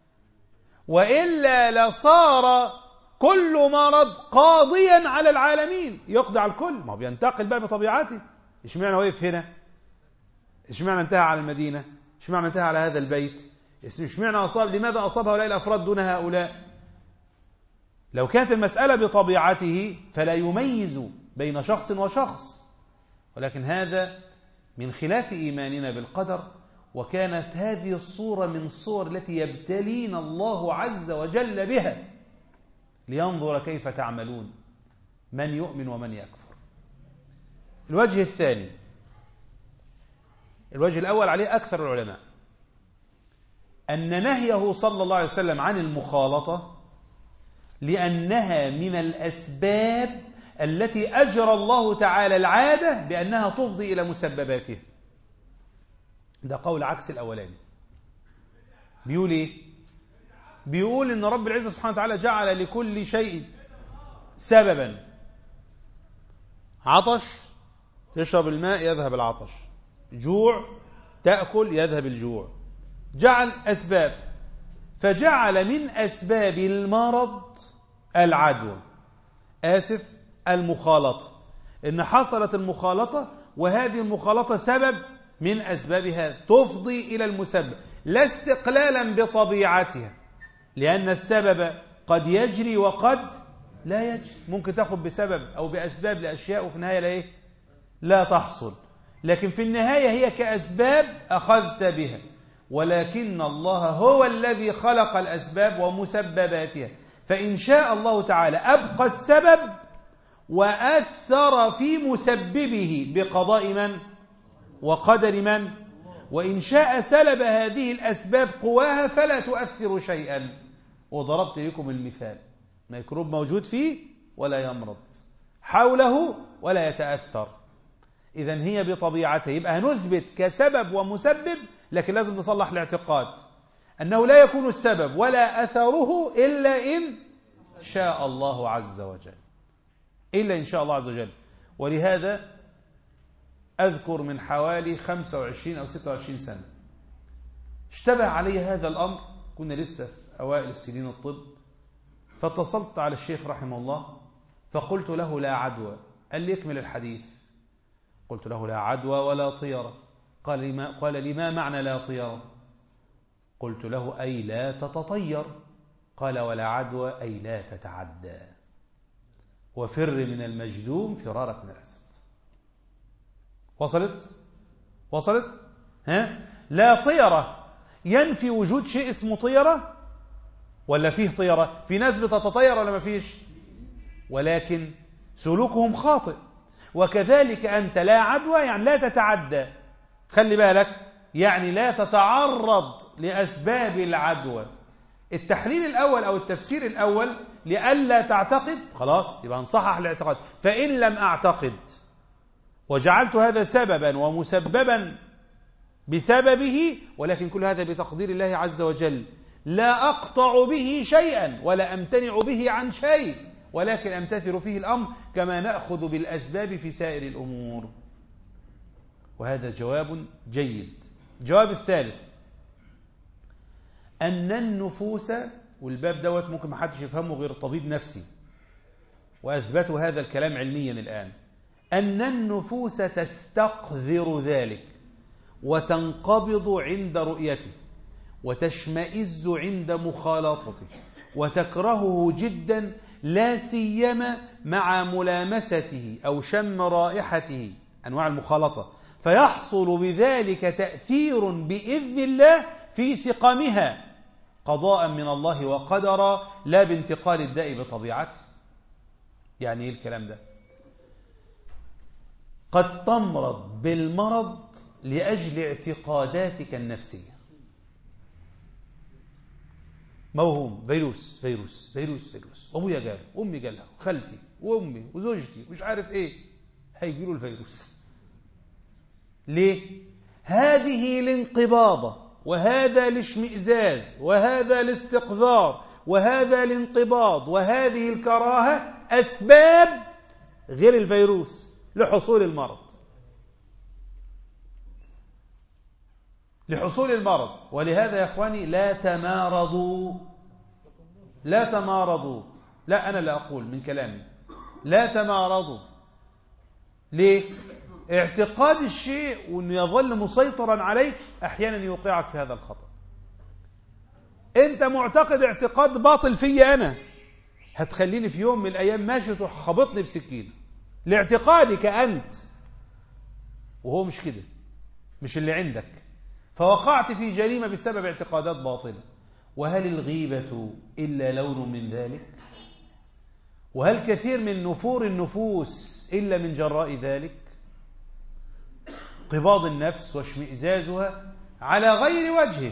وإلا لصار كل مرض قاضيا على العالمين، يقضي على الكل. ما هو بينتقل بقى بطبيعته. اشمعنى وقف هنا؟ اشمعنى انتهى على المدينة؟ اشمعنى انتهى على هذا البيت؟ اشمعنى أصاب؟ لماذا أصاب هؤلاء الأفراد دون هؤلاء؟ لو كانت المسألة بطبيعته فلا يميز بين شخص وشخص، ولكن هذا من خلاف إيماننا بالقدر. وكانت هذه الصورة من الصور التي يبتلينا الله عز وجل بها لينظر كيف تعملون، من يؤمن ومن يكفر. الوجه الثاني، الوجه الأول عليه أكثر العلماء، أن نهيه صلى الله عليه وسلم عن المخالطة لأنها من الأسباب التي أجرى الله تعالى العادة بأنها تفضي إلى مسبباتها. ده قول عكس الأولاني. بيقول إيه؟ بيقول إن رب العزة سبحانه وتعالى جعل لكل شيء سببا. عطش تشرب الماء يذهب العطش، جوع تأكل يذهب الجوع، جعل أسباب. فجعل من أسباب المرض العدوى، المخالطة، إن حصلت المخالطة، وهذه المخالطة سبب من أسباب هذا تفضي إلى المسبب، لا استقلالا بطبيعتها، لأن السبب قد يجري وقد لا يجري. ممكن تأخذ بسبب أو بأسباب لأشياء وفي النهاية لا تحصل، لكن في النهاية هي كأسباب أخذت بها، ولكن الله هو الذي خلق الأسباب ومسبباتها. فإن شاء الله تعالى أبقى السبب وأثر في مسببه بقضاء من وقدر من، وإن شاء سلب هذه الأسباب قواها فلا تؤثر شيئا. وضربت لكم المثال ميكروب موجود فيه ولا يمرض، حوله ولا يتأثر. إذن هي بطبيعتها، يبقى هنثبت كسبب ومسبب، لكن لازم نصلح الاعتقاد أنه لا يكون السبب ولا أثره إلا إن شاء الله عز وجل، إلا إن شاء الله عز وجل. ولهذا أذكر من حوالي 25 أو 26 سنة اشتبه علي هذا الأمر، كنا لسه في أوائل السنين الطب، فاتصلت على الشيخ رحمه الله فقلت له لا عدوى. قال لي اكمل الحديث. قلت له لا عدوى ولا طيرة. قال لي ما معنى لا طيرة؟ قلت له أي لا تتطير. قال ولا عدوى أي لا تتعدى، وفر من المجذوم فرارك من الأسد. وصلت لا طيرة ينفي وجود شيء اسمه طيرة ولا فيه طيرة؟ في ناس بتتطير ولا ما فيش، ولكن سلوكهم خاطئ. وكذلك أنت لا عدوى يعني لا تتعدى، خلي بالك، يعني لا تتعرض لأسباب العدوى. التحليل الأول أو التفسير الأول لئلا تعتقد، خلاص يبقى نصحح الاعتقاد. فإن لم أعتقد وجعلت هذا سببا ومسببا بسببه، ولكن كل هذا بتقدير الله عز وجل، لا أقطع به شيئا ولا أمتنع به عن شيء، ولكن أمتثل فيه الأمر كما نأخذ بالأسباب في سائر الأمور. وهذا جواب جيد. الجواب الثالث أن النفوس، والباب دوت ممكن ما حدش يفهمه غير طبيب نفسي، وأثبتوا هذا الكلام علميا الآن، أن النفوس تستقذر ذلك وتنقبض عند رؤيته وتشمئز عند مخالطته وتكرهه جدا، لا سيما مع ملامسته أو شم رائحته، أنواع المخالطة، فيحصل بذلك تأثير بإذن الله في سقمها قضاء من الله وقدرا، لا بانتقال الداء بطبيعته. يعني ايه الكلام ده؟ قد تمرض بالمرض لأجل اعتقاداتك النفسية. موهوم، فيروس فيروس فيروس فيروس، أبويا قال، أمي قالها، خالتي وأمي وزوجتي مش عارف إيه، هيجيله الفيروس. ليه؟ هذه الانقباضة، وهذا الاشمئزاز، وهذا الاستقذار، وهذا الانقباض، وهذه الكراهة أسباب غير الفيروس لحصول المرض. لحصول المرض. ولهذا يا إخواني لا تمارضوا، لا تمارضوا، لا أنا لا أقول من كلامي، لا تمارضوا. ليه؟ اعتقاد الشيء وأنه يظل مسيطرا عليك أحيانا يوقعك في هذا الخطأ. أنت معتقد اعتقاد باطل في أنا، هتخليني في يوم من الأيام ماشي تروح خبطني بسكينة لاعتقادك أنت، وهو مش كده، مش اللي عندك، فوقعت في جريمة بسبب اعتقادات باطلة. وهل الغيبة إلا لون من ذلك؟ وهل كثير من نفور النفوس إلا من جراء ذلك؟ انقباض النفس واشمئزازها على غير وجهه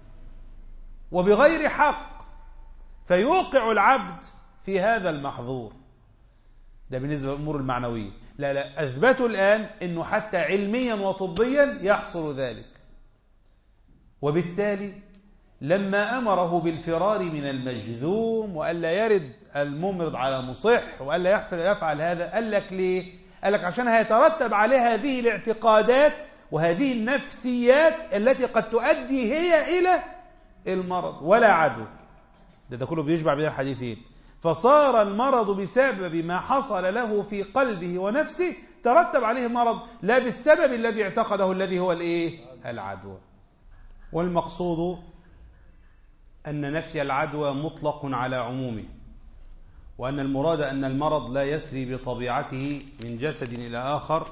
وبغير حق، فيوقع العبد في هذا المحظور. ده بالنسبة للأمور المعنوية. لا أثبتوا الآن أنه حتى علميا وطبيا يحصل ذلك. وبالتالي لما أمره بالفرار من المجذوم وألا يرد الممرض على مصح وألا يفعل هذا، قال لك ليه؟ قال لك عشان هيترتب عليها هذه الاعتقادات وهذه النفسيات التي قد تؤدي هي إلى المرض ولا عدو. ده كله بيشبع بين الحديثين. فصار المرض بسبب ما حصل له في قلبه ونفسه، ترتب عليه مرض لا بالسبب الذي اعتقده الذي هو العدوى. والمقصود أن نفي العدوى مطلق على عمومه، وأن المراد أن المرض لا يسري بطبيعته من جسد إلى آخر،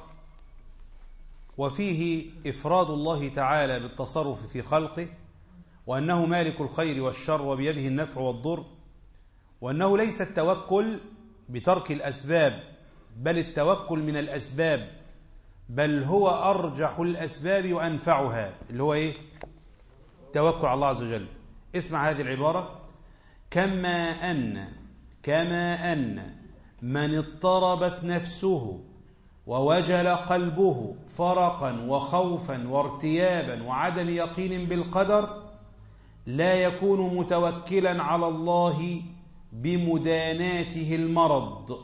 وفيه إفراد الله تعالى بالتصرف في خلقه، وأنه مالك الخير والشر وبيده النفع والضر، وأنه ليس التوكل بترك الأسباب، بل التوكل من الأسباب، بل هو أرجح الأسباب وأنفعها، اللي هو إيه؟ توكل على الله عز وجل. اسمع هذه العبارة: كما أن كما أن من اضطربت نفسه ووجل قلبه فرقا وخوفا وارتيابا وعدم يقين بالقدر لا يكون متوكلا على الله بمداناته المرض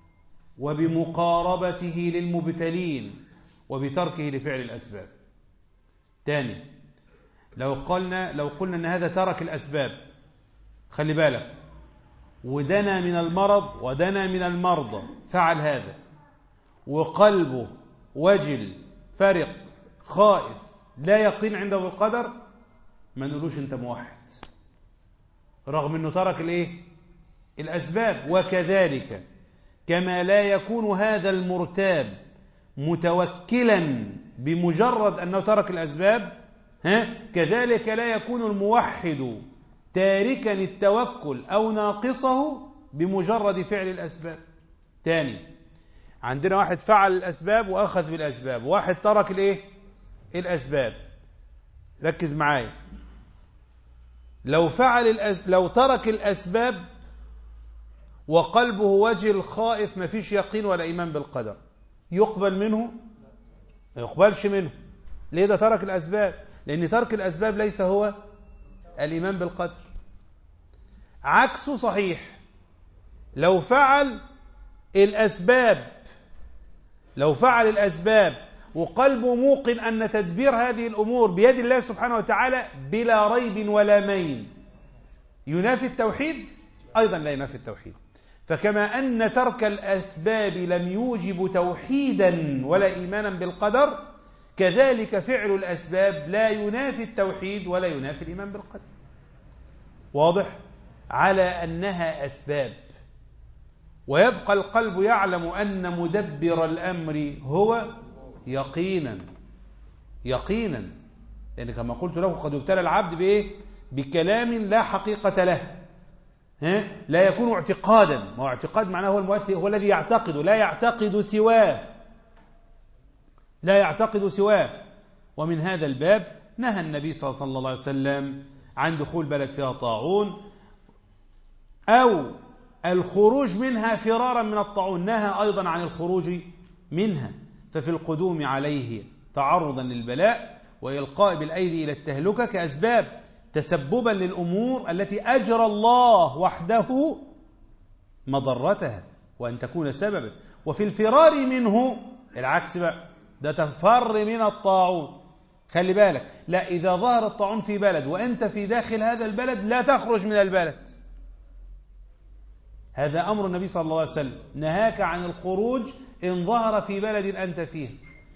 وبمقاربته للمبتلين وبتركه لفعل الأسباب. تاني، لو قلنا أن هذا ترك الأسباب، خلي بالك، ودنا من المرض ودنا من المرضى، فعل هذا وقلبه وجل فرق خائف لا يقين عنده بالقدر، ما نقولوش انت موحد رغم انه ترك الأسباب. وكذلك كما لا يكون هذا المرتاب متوكلا بمجرد أنه ترك الأسباب، كذلك لا يكون الموحد تاركا التوكل أو ناقصه بمجرد فعل الأسباب. تاني، عندنا واحد فعل الأسباب وأخذ بالأسباب، واحد ترك الأسباب. ركز معايا، لو ترك الأسباب وقلبه وجل خائف ما فيش يقين ولا إيمان بالقدر، يقبل منه؟ ما يقبلش منه. ليه؟ ده ترك الأسباب، لأن ترك الأسباب ليس هو الإيمان بالقدر. عكسه صحيح، لو فعل الأسباب وقلبه موقن أن تدبير هذه الأمور بيد الله سبحانه وتعالى بلا ريب ولا مين، ينافي التوحيد؟ أيضا لا ينافي التوحيد. فكما أن ترك الأسباب لم يوجب توحيدا ولا إيمانا بالقدر، كذلك فعل الأسباب لا ينافي التوحيد ولا ينافي الإيمان بالقدر. واضح؟ على أنها أسباب، ويبقى القلب يعلم أن مدبر الأمر هو يقينا، لأن كما قلت له قد يبتلى العبد بكلام لا حقيقة له، لا يكون اعتقادا. ما هو اعتقاد معناه هو المؤثر، هو الذي يعتقد، لا يعتقد سواه. ومن هذا الباب نهى النبي صلى الله عليه وسلم عن دخول بلد فيها طاعون أو الخروج منها فرارا من الطاعون، نهى أيضا عن الخروج منها. ففي القدوم عليه تعرضا للبلاء وإلقاء بالأيدي إلى التهلكة كأسباب تسببا للأمور التي أجرى الله وحده مضرتها وأن تكون سببا. وفي الفرار منه العكس بقى، ده تفر من الطاعون. خلي بالك، لا، إذا ظهر الطاعون في بلد وأنت في داخل هذا البلد لا تخرج من البلد. هذا أمر النبي صلى الله عليه وسلم، نهاك عن الخروج إن ظهر في بلد أنت فيه،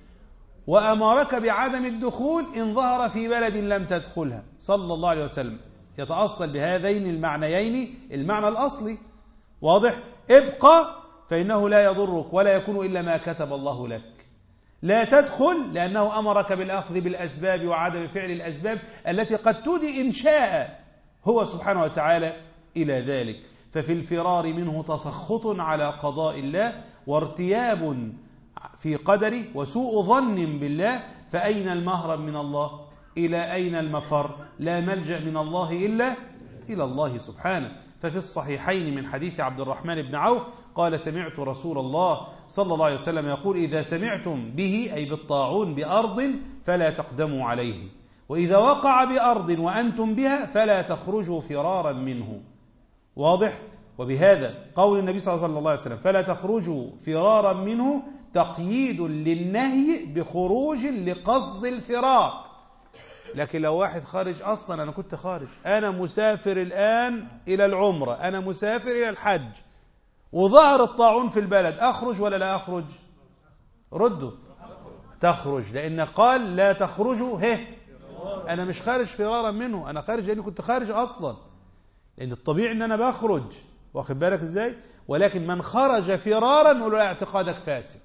وأمرك بعدم الدخول إن ظهر في بلد لم تدخلها صلى الله عليه وسلم. يتأصل بهذين المعنيين المعنى الأصلي. واضح؟ ابقى فإنه لا يضرك ولا يكون إلا ما كتب الله لك. لا تدخل لأنه أمرك بالأخذ بالأسباب وعدم فعل الأسباب التي قد تودي إن شاء هو سبحانه وتعالى إلى ذلك. ففي الفرار منه تسخط على قضاء الله وارتياب في قدره وسوء ظن بالله. فأين المهرب من الله؟ إلى أين المفر؟ لا ملجأ من الله إلا إلى الله سبحانه. ففي الصحيحين من حديث عبد الرحمن بن عوف قال: سمعت رسول الله صلى الله عليه وسلم يقول: إذا سمعتم به أي بالطاعون بأرض فلا تقدموا عليه، وإذا وقع بأرض وأنتم بها فلا تخرجوا فرارا منه. واضح؟ وبهذا قول النبي صلى الله عليه وسلم فلا تخرجوا فرارا منه تقييد للنهي بخروج لقصد الفرار. لكن لو واحد خارج أصلا، أنا كنت خارج، أنا مسافر الآن إلى العمرة، أنا مسافر إلى الحج، وظهر الطاعون في البلد، أخرج ولا لا أخرج؟ ردوا. تخرج، لأن قال لا تخرجوا. أنا مش خارج فرارا منه، أنا خارج لأني كنت خارج أصلا، لأن الطبيعي أن أنا بخرج. واخد بالك إزاي؟ ولكن من خرج فرارا نقول له اعتقادك فاسد.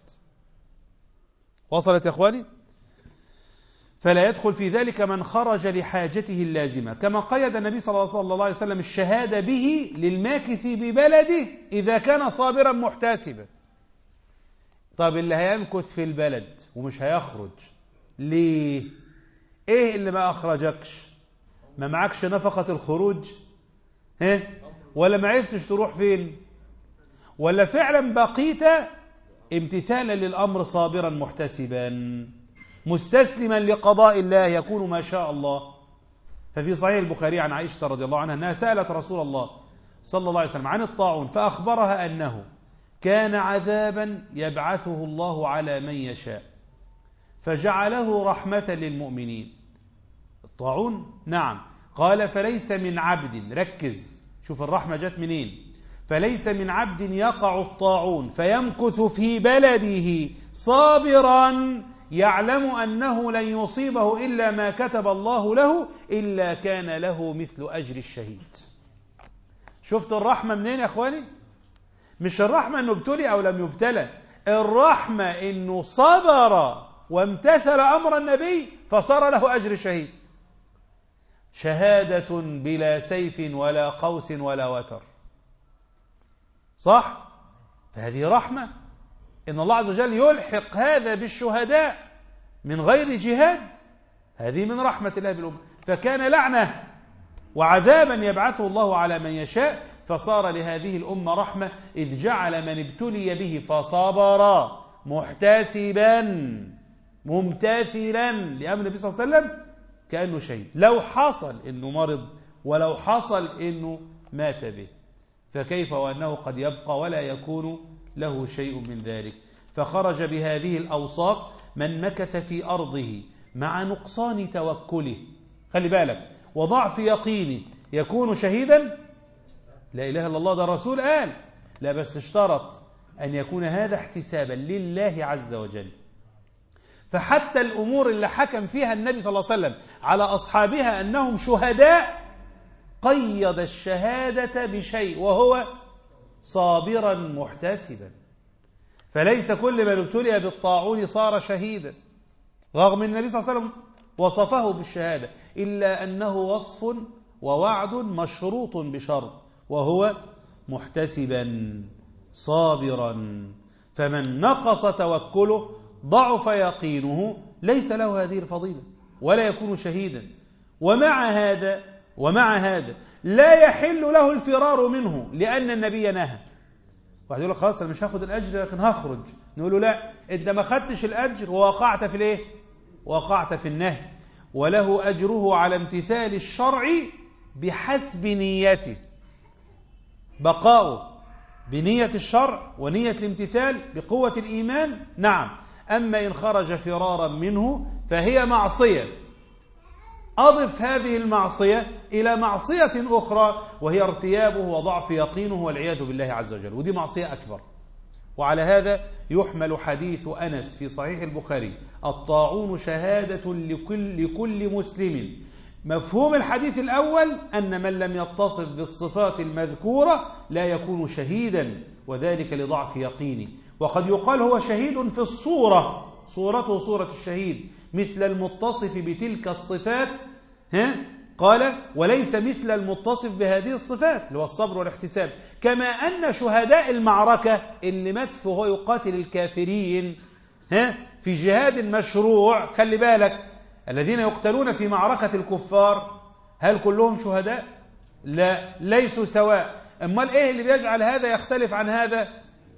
وصلت يا إخواني؟ فلا يدخل في ذلك من خرج لحاجته اللازمة، كما قيد النبي صلى الله عليه وسلم الشهادة به للماكث ببلده إذا كان صابرا محتسبا. طب اللي هيمكث في البلد ومش هيخرج ليه؟ إيه اللي ما أخرجكش؟ ما معكش نفقة الخروج؟ ولا ما عرفتش تروح فين؟ ولا فعلا بقيت امتثالا للأمر صابرا محتسبا مستسلما لقضاء الله يكون ما شاء الله؟ ففي صحيح البخاري عن عائشة رضي الله عنها أنها سألت رسول الله صلى الله عليه وسلم عن الطاعون فأخبرها أنه كان عذابا يبعثه الله على من يشاء فجعله رحمة للمؤمنين. الطاعون نعم. قال فليس من عبد، ركز شوف الرحمة جت منين، فليس من عبد يقع الطاعون فيمكث في بلده صابرا يعلم أنه لن يصيبه إلا ما كتب الله له إلا كان له مثل أجر الشهيد. شفت الرحمة منين يا أخواني؟ مش الرحمة أنه ابتلي أو لم يبتلى، الرحمة أنه صبر وامتثل أمر النبي فصار له أجر شهيد. شهادة بلا سيف ولا قوس ولا وتر، صح؟ فهذه رحمة، إن الله عز وجل يلحق هذا بالشهداء من غير جهاد، هذه من رحمة الله بالأمة. فكان لعنة وعذابا يبعثه الله على من يشاء، فصار لهذه الأمة رحمة إذ جعل من ابتلي به فصبر محتسبا ممتثلا لأمر النبي صلى الله عليه وسلم كأنه شهيد، لو حصل إنه مرض ولو حصل إنه مات به، فكيف وأنه قد يبقى ولا يكون له شيء من ذلك. فخرج بهذه الأوصاف من مكث في أرضه مع نقصان توكله، خلي بالك، وضعف يقينه يكون شهيدا. لا إله إلا الله، ده الرسول قال لا، بس اشترط أن يكون هذا احتسابا لله عز وجل. فحتى الأمور اللي حكم فيها النبي صلى الله عليه وسلم على أصحابها أنهم شهداء قيد الشهادة بشيء وهو صابرا محتسبا. فليس كل من ابتلي بالطاعون صار شهيدا، رغم أن النبي صلى الله عليه وسلم وصفه بالشهادة، إلا أنه وصف ووعد مشروط بشرط وهو محتسبا صابرا. فمن نقص توكله ضعف يقينه ليس له هذه الفضيلة ولا يكون شهيدا. ومع هذا لا يحل له الفرار منه، لأن النبي نهى. واحد يقول لك خلاص أنا مش هاخد الأجر لكن هخرج، نقول له لا، أنت ما خدتش الأجر ووقعت في الإيه؟ وقعت في النهي، وله أجره على امتثال الشرع بحسب نيته، بقاؤه بنية الشرع ونية الامتثال بقوة الإيمان، نعم. أما إن خرج فرارا منه فهي معصية، أضف هذه المعصية إلى معصية أخرى وهي ارتيابه وضعف يقينه والعياذ بالله عز وجل، ودي معصية أكبر. وعلى هذا يحمل حديث أنس في صحيح البخاري الطاعون شهادة لكل مسلم. مفهوم الحديث الأول أن من لم يتصف بالصفات المذكورة لا يكون شهيدا، وذلك لضعف يقينه. وقد يقال هو شهيد في الصورة، صورته صورة الشهيد، مثل المتصف بتلك الصفات، قال وليس مثل المتصف بهذه الصفات اللي هو الصبر والاحتساب. كما أن شهداء المعركة اللي مات وهو يقاتل الكافرين في جهاد مشروع، خلي بالك، الذين يقتلون في معركة الكفار هل كلهم شهداء؟ لا، ليسوا سواء. أمال إيه اللي بيجعل هذا يختلف عن هذا؟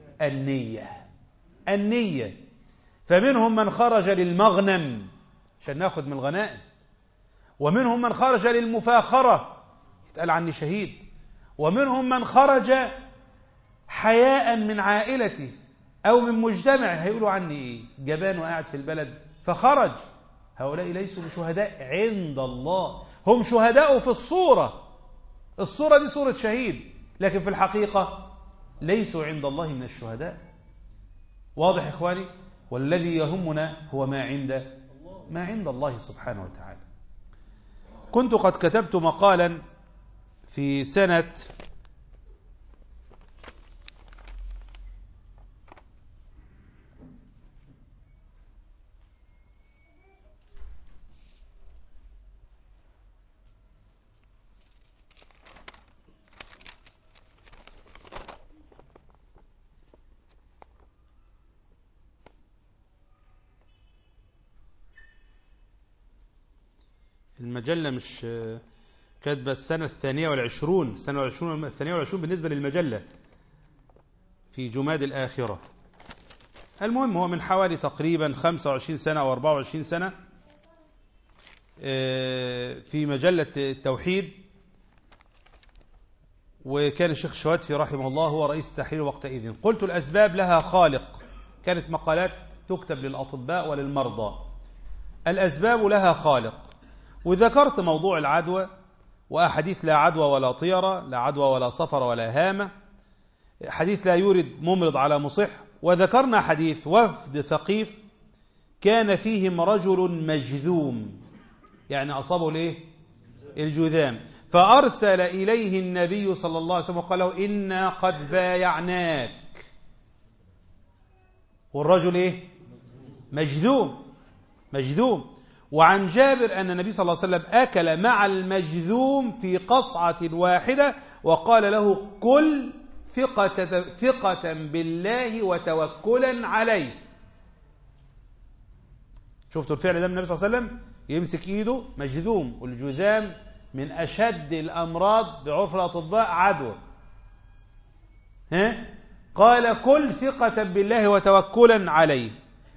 النية. فمنهم من خرج للمغنم عشان ناخد من الغنائم، ومنهم من خرج للمفاخرة يتقال عني شهيد، ومنهم من خرج حياء من عائلته أو من مجتمع هيقولوا عني إيه؟ جبان وقاعد في البلد فخرج. هؤلاء ليسوا بشهداء عند الله، هم شهداء في الصورة دي صورة شهيد، لكن في الحقيقة ليسوا عند الله من الشهداء. واضح إخواني؟ والذي يهمنا هو ما عند الله سبحانه وتعالى. كنت قد كتبت مقالا في سنة 20، المجلة مش كاتبة السنة 22، السنة 22 بالنسبة للمجلة، في جماد الآخرة. المهم هو من حوالي تقريبا 25 سنة أو 24 سنة في مجلة التوحيد، وكان الشيخ الشواتفي رحمه الله هو رئيس التحرير وقتئذ. قلت الأسباب لها خالق، كانت مقالات تكتب للأطباء وللمرضى. الأسباب لها خالق، وذكرت موضوع العدوى وأحاديث لا عدوى ولا طيرة، لا عدوى ولا صفر ولا هامة، حديث لا يورد ممرض على مصح. وذكرنا حديث وفد ثقيف كان فيهم رجل مجذوم، يعني أصابه الجذام، فأرسل إليه النبي صلى الله عليه وسلم وقال له إنا قد بايعناك، والرجل مجذوم. وعن جابر أن النبي صلى الله عليه وسلم أكل مع المجذوم في قصعة واحدة وقال له كل ثقة بالله وتوكلا عليه. شفتوا الفعل ده من النبي صلى الله عليه وسلم؟ يمسك ايده مجذوم، والجذام من أشد الأمراض بعرف الأطباء عدوى. قال كل ثقة بالله وتوكلا عليه.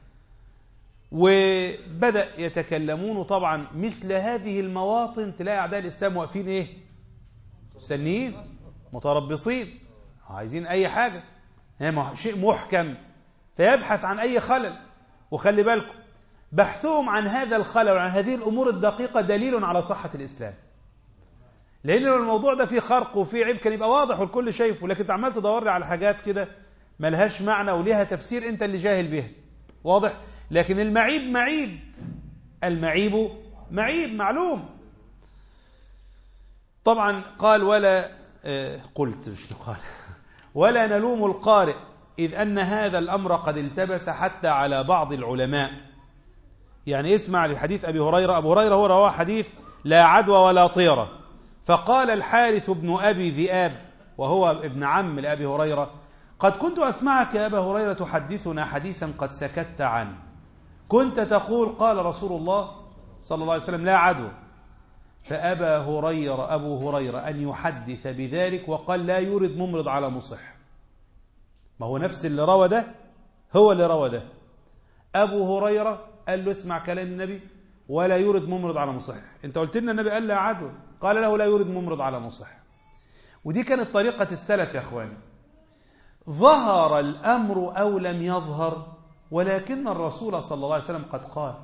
وبدأ يتكلمون. طبعا مثل هذه المواطن تلاقي أعداء الإسلام واقفين مستنيين متربصين، عايزين أي حاجة، شيء محكم، فيبحث عن أي خلل. وخلي بالكم بحثهم عن هذا الخلل وعن هذه الأمور الدقيقة دليل على صحة الإسلام، لأن لو الموضوع ده فيه خرق وفيه عيب كان يبقى واضح والكل شايفه، لكن عمال تدور لي على حاجات كده ملهاش معنى وليها تفسير أنت اللي جاهل بها. واضح؟ لكن المعيب معلوم. طبعا قال ولا نلوم القارئ إذ أن هذا الأمر قد التبس حتى على بعض العلماء. يعني اسمع لحديث أبي هريرة. أبو هريرة هو رواه حديث لا عدوى ولا طيرة. فقال الحارث بن أبي ذئاب وهو ابن عم لأبي هريرة قد كنت أسمعك يا أبا هريرة تحدثنا حديثا قد سكت عنه، كنت تقول قال رسول الله صلى الله عليه وسلم لا عدوى. فأبى أبو هريرة أن يحدث بذلك وقال لا يورد ممرض على مصح. ما هو نفس اللي روى ده هو اللي روى ده. أبو هريرة قال له اسمع كلام النبي ولا يورد ممرض على مصح. انت قلت لنا النبي قال لا عدوى، قال له لا يورد ممرض على مصح. ودي كانت طريقة السلف يا أخواني. ظهر الأمر أو لم يظهر، ولكن الرسول صلى الله عليه وسلم قد قال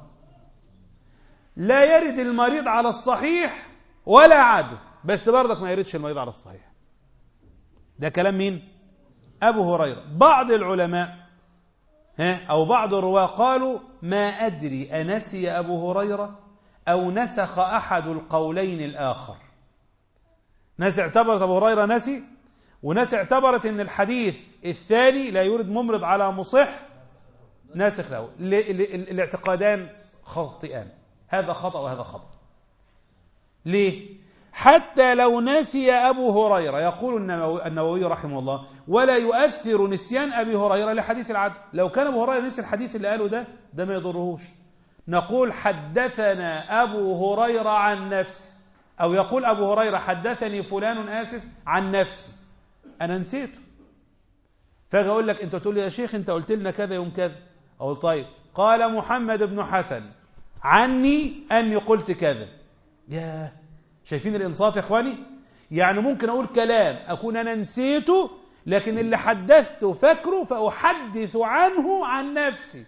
لا يرد المريض على الصحيح ولا عدو، بس برضك ما يردش المريض على الصحيح. ده كلام مين؟ أبو هريرة. بعض العلماء أو بعض الرواة قالوا ما أدري أنسي أبو هريرة أو نسخ أحد القولين الآخر. ناس اعتبرت أبو هريرة نسي، وناس اعتبرت أن الحديث الثاني لا يورد ممرض على مصح ناسخ له. الاعتقادان خاطئان، هذا خطأ وهذا خطأ. ليه؟ حتى لو نسي أبو هريرة، يقول النووي رحمه الله ولا يؤثر نسيان أبي هريرة لحديث العدل. لو كان أبو هريرة نسي الحديث اللي قاله ده ما يضرهوش. نقول حدثنا أبو هريرة عن نفسه، أو يقول أبو هريرة حدثني فلان عن نفسي، أنا نسيته. فاجي أقول لك أنت تقول لي يا شيخ أنت قلت لنا كذا يوم كذا، أقول طيب قال محمد بن حسن عني أني قلت كذا. يا شايفين الإنصاف يا إخواني؟ يعني ممكن أقول كلام أكون أنا نسيته، لكن اللي حدثته فاكره فأحدث عنه عن نفسي.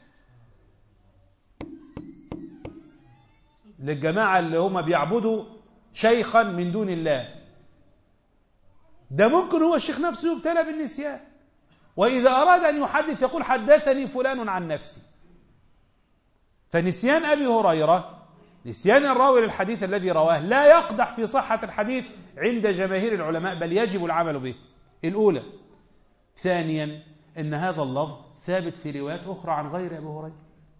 للجماعة اللي هم بيعبدوا شيخا من دون الله، ده ممكن هو الشيخ نفسه يبتلى بالنسيان، وإذا أراد أن يحدث يقول حدثني فلان عن نفسي. فنسيان أبي هريرة، نسيان الراوي للحديث الذي رواه، لا يقدح في صحة الحديث عند جماهير العلماء، بل يجب العمل به. الأولى. ثانيا أن هذا اللفظ ثابت في روايات أخرى عن غير أبي هريرة.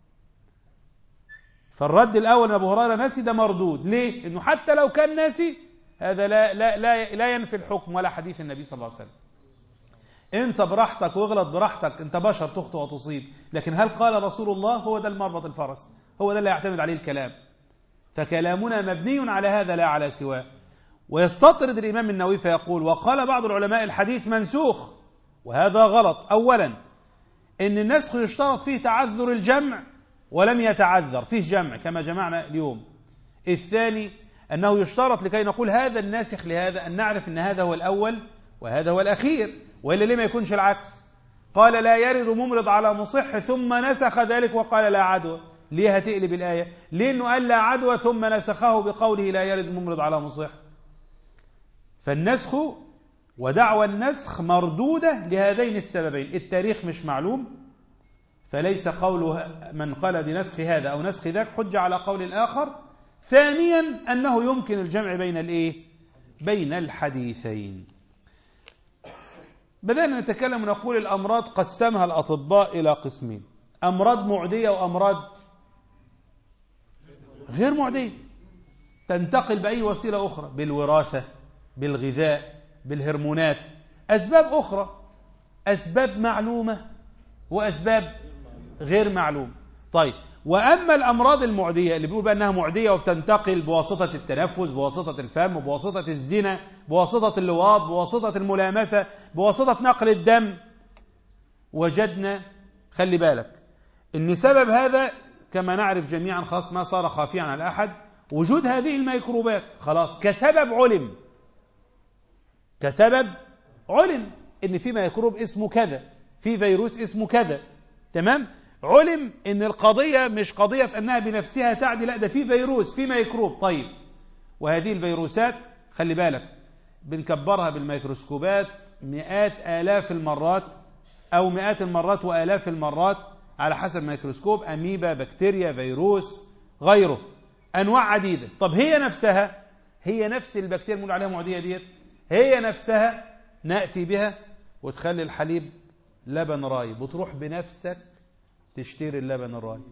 فالرد الأول أن أبو هريرة ناسي ده مردود. ليه؟ إنه حتى لو كان ناسي هذا لا ينفي الحكم ولا حديث النبي صلى الله عليه وسلم. انسى براحتك واغلط براحتك، انت بشر تخطئ وتصيب، لكن هل قال رسول الله؟ هو ده المربط الفرس، هو ده اللي يعتمد عليه الكلام. فكلامنا مبني على هذا لا على سواه. ويستطرد الإمام النووي فيقول وقال بعض العلماء الحديث منسوخ وهذا غلط. أولا إن النسخ يشترط فيه تعذر الجمع ولم يتعذر، فيه جمع كما جمعنا اليوم. الثاني أنه يشترط لكي نقول هذا الناسخ لهذا أن نعرف أن هذا هو الأول وهذا هو الأخير، وإلا ليه ما يكونش العكس؟ قال لا يرد ممرض على مصح ثم نسخ ذلك وقال لا عدوى، ليه هتقلب الآية؟ لأنه قال لا عدوى ثم نسخه بقوله لا يرد ممرض على مصح. فالنسخ ودعوى النسخ مردودة لهذين السببين، التاريخ مش معلوم، فليس قول من قال بنسخ هذا أو نسخ ذاك حجة على قول الآخر. ثانيا أنه يمكن الجمع بين الحديثين. بدأنا نتكلم ونقول الأمراض قسمها الأطباء إلى قسمين: أمراض معدية وأمراض غير معدية، تنتقل بأي وسيلة أخرى، بالوراثة، بالغذاء، بالهرمونات، أسباب أخرى، أسباب معلومة وأسباب غير معلومة. طيب، وأما الأمراض المعدية اللي بيقول بأنها معدية وبتنتقل بواسطة التنفس، بواسطة الفم، بواسطة الزنا، بواسطة اللواط، بواسطة الملامسة، بواسطة نقل الدم، وجدنا خلي بالك إن سبب هذا كما نعرف جميعا، خلاص ما صار خافيا على أحد، وجود هذه الميكروبات خلاص كسبب علم إن في ميكروب اسمه كذا، في فيروس اسمه كذا، تمام؟ علم إن القضية مش قضية أنها بنفسها تعدي، لا، ده في فيروس، في ميكروب. طيب، وهذه الفيروسات خلي بالك بنكبرها بالميكروسكوبات مئات آلاف المرات أو مئات المرات وآلاف المرات على حسب الميكروسكوب، أميبا، بكتيريا، فيروس، غيره، أنواع عديدة. طب هي نفس البكتيريا اللي عليها معدية ديت، هي نفسها نأتي بها وتخلي الحليب لبن رايب، وتروح بنفسك تشتري اللبن الرايب،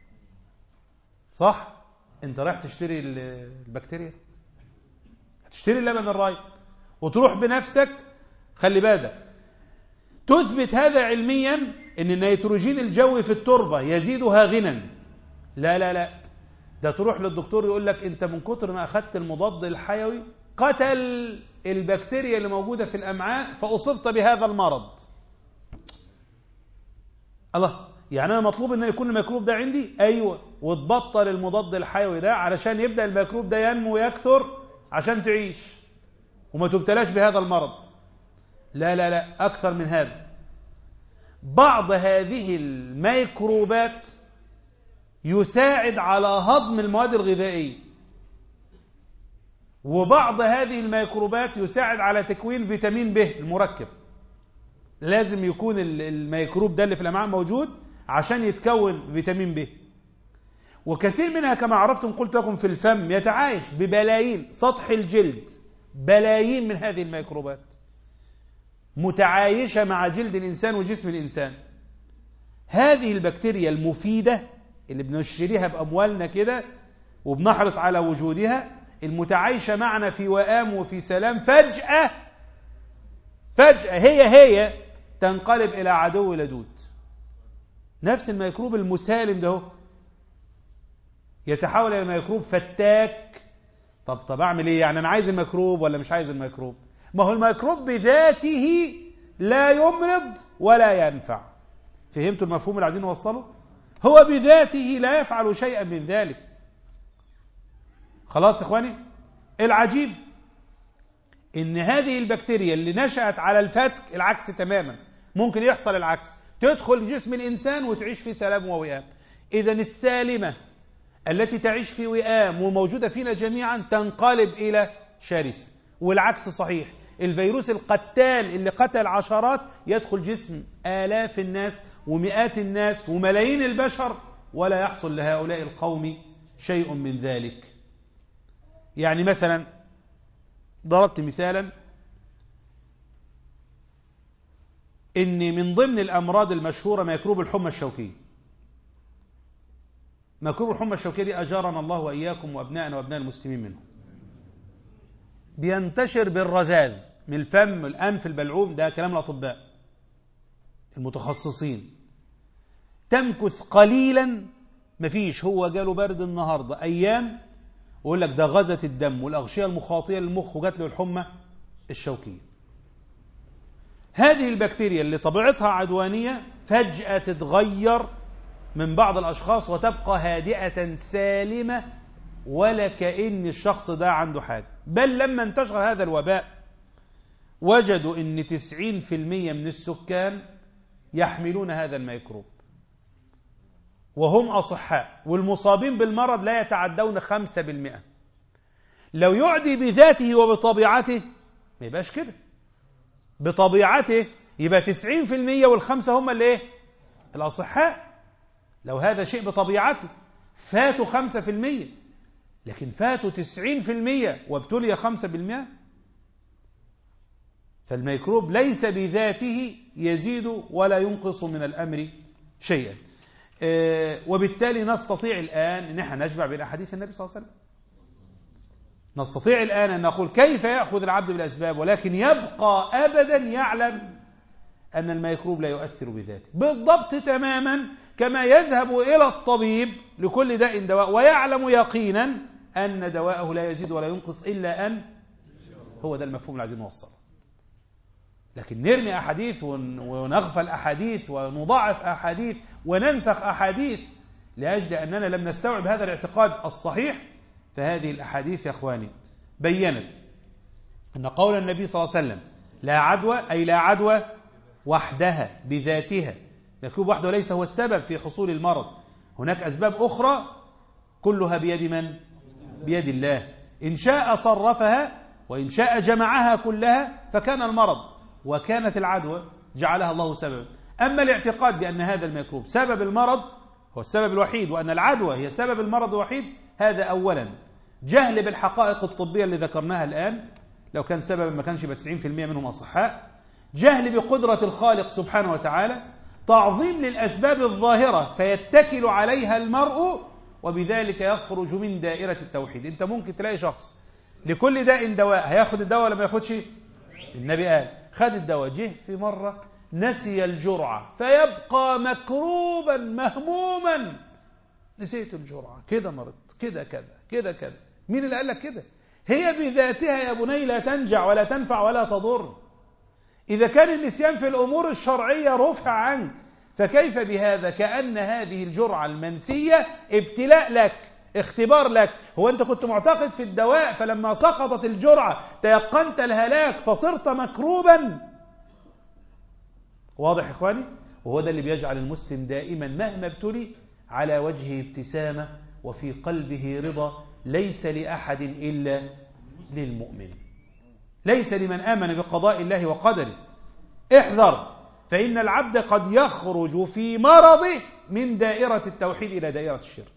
صح؟ انت رايح تشتري البكتيريا، هتشتري اللبن الرايب وتروح بنفسك. خلي بالك، تثبت هذا علميا ان النيتروجين الجوي في التربة يزيدها غنى. لا لا لا، ده تروح للدكتور يقول لك انت من كتر ما اخذت المضاد الحيوي قتل البكتيريا اللي موجودة في الأمعاء فأصبت بهذا المرض. الله، يعني أنا مطلوب أن يكون الميكروب ده عندي؟ أيوة، وتبطل المضاد الحيوي ده علشان يبدأ الميكروب ده ينمو ويكثر عشان تعيش وما تبتلاش بهذا المرض. لا لا لا، أكثر من هذا. بعض هذه الميكروبات يساعد على هضم المواد الغذائية، وبعض هذه الميكروبات يساعد على تكوين فيتامين ب المركب. لازم يكون الميكروب ده اللي في الأمعاء موجود عشان يتكون فيتامين ب. وكثير منها كما عرفتم قلت لكم في الفم يتعايش ببلايين، سطح الجلد بلايين من هذه الميكروبات متعايشة مع جلد الإنسان وجسم الإنسان. هذه البكتيريا المفيدة اللي بنشتريها بأموالنا كده وبنحرص على وجودها، المتعايشة معنا في وئام وفي سلام، فجأة هي تنقلب إلى عدو لدود. نفس الميكروب المسالم ده يتحول إلى ميكروب فتاك. طب أعمل إيه؟ يعني أنا عايز الميكروب ولا مش عايز الميكروب؟ ما هو الميكروب بذاته لا يمرض ولا ينفع. فهمتوا المفهوم اللي عايزين نوصله؟ هو بذاته لا يفعل شيئا من ذلك. خلاص إخواني؟ العجيب إن هذه البكتيريا اللي نشأت على الفتك العكس تماما، ممكن يحصل العكس، تدخل جسم الإنسان وتعيش في سلام ووئام. إذن السالمة التي تعيش في وئام وموجودة فينا جميعا تنقلب إلى شرسة، والعكس صحيح. الفيروس القتال اللي قتل عشرات يدخل جسم آلاف الناس ومئات الناس وملايين البشر ولا يحصل لهؤلاء القوم شيء من ذلك. يعني مثلا ضربت مثالا إن من ضمن الأمراض المشهورة ميكروب الحمى الشوكية. ميكروب الحمى الشوكية دي أجارنا الله وإياكم وأبنائنا وأبناء المسلمين منه. بينتشر بالرذاذ من الفم، الأنف، البلعوم، ده كلام الأطباء المتخصصين. تمكث قليلا، مفيش، هو جاله برد النهاردة أيام ويقول لك ده غزت الدم والأغشية المخاطية للمخ وجات له الحمى الشوكية. هذه البكتيريا اللي طبيعتها عدوانية فجأة تتغير من بعض الأشخاص وتبقى هادئة سالمة ولا كأن الشخص ده عنده حاجة. بل لما انتشر هذا الوباء وجدوا أن 90% من السكان يحملون هذا الميكروب وهم أصحاء، والمصابين بالمرض لا يتعدون 5%. لو يعدي بذاته وبطبيعته ما يبقاش كده، بطبيعته يبقى 90% والخمسة هم اللي ايه؟ الأصحاء. لو هذا شيء بطبيعته فاتوا 5%، لكن فاتوا 90% وابتلي 5%. فالميكروب ليس بذاته يزيد ولا ينقص من الأمر شيئا. وبالتالي نستطيع الآن أن نحن نجمع بين أحاديث النبي صلى الله عليه وسلم. نستطيع الآن أن نقول كيف يأخذ العبد بالأسباب ولكن يبقى أبدا يعلم أن الميكروب لا يؤثر بذاته، بالضبط تماما كما يذهب إلى الطبيب لكل داء دواء ويعلم يقينا أن دواءه لا يزيد ولا ينقص إلا أن هو ده المفهوم اللي عايزين نوصله. لكن نرمي أحاديث ونغفل أحاديث ونضاعف أحاديث وننسخ أحاديث لأجل أننا لم نستوعب هذا الاعتقاد الصحيح. فهذه الأحاديث يا أخواني بيّنت أن قول النبي صلى الله عليه وسلم لا عدوى، أي لا عدوى وحدها بذاتها، الميكروب وحده ليس هو السبب في حصول المرض، هناك أسباب أخرى كلها بيد من؟ بيد الله. إن شاء صرفها وإن شاء جمعها كلها فكان المرض، وكانت العدوى جعلها الله سببا. أما الاعتقاد بأن هذا الميكروب سبب المرض هو السبب الوحيد وأن العدوى هي سبب المرض الوحيد، هذا أولا جهل بالحقائق الطبية اللي ذكرناها الآن. لو كان سببا ما كانش يبقى 90% منهم أصحاء. جهل بقدرة الخالق سبحانه وتعالى. تعظيم للأسباب الظاهرة فيتكل عليها المرء وبذلك يخرج من دائرة التوحيد. أنت ممكن تلاقي شخص لكل داء دواء، هياخد الدواء ولا ما ياخدش؟ النبي قال خد الدواء، جه في مرة نسي الجرعة فيبقى مكروبا مهموما، نسيت الجرعة كده مرض كده كذا كده كذا. مين اللي قال لك كده؟ هي بذاتها يا بني لا تنجع ولا تنفع ولا تضر. إذا كان النسيان في الأمور الشرعية رفع عنك، فكيف بهذا؟ كأن هذه الجرعة المنسية ابتلاء لك، اختبار لك. هو أنت كنت معتقد في الدواء فلما سقطت الجرعة تيقنت الهلاك فصرت مكروبا. واضح يا إخواني؟ وهو ده اللي بيجعل المسلم دائما مهما ابتلي على وجهه ابتسامة وفي قلبه رضا، ليس لأحد إلا للمؤمن، ليس لمن آمن بقضاء الله وقدره. احذر، فإن العبد قد يخرج في مرضه من دائرة التوحيد إلى دائرة الشرك.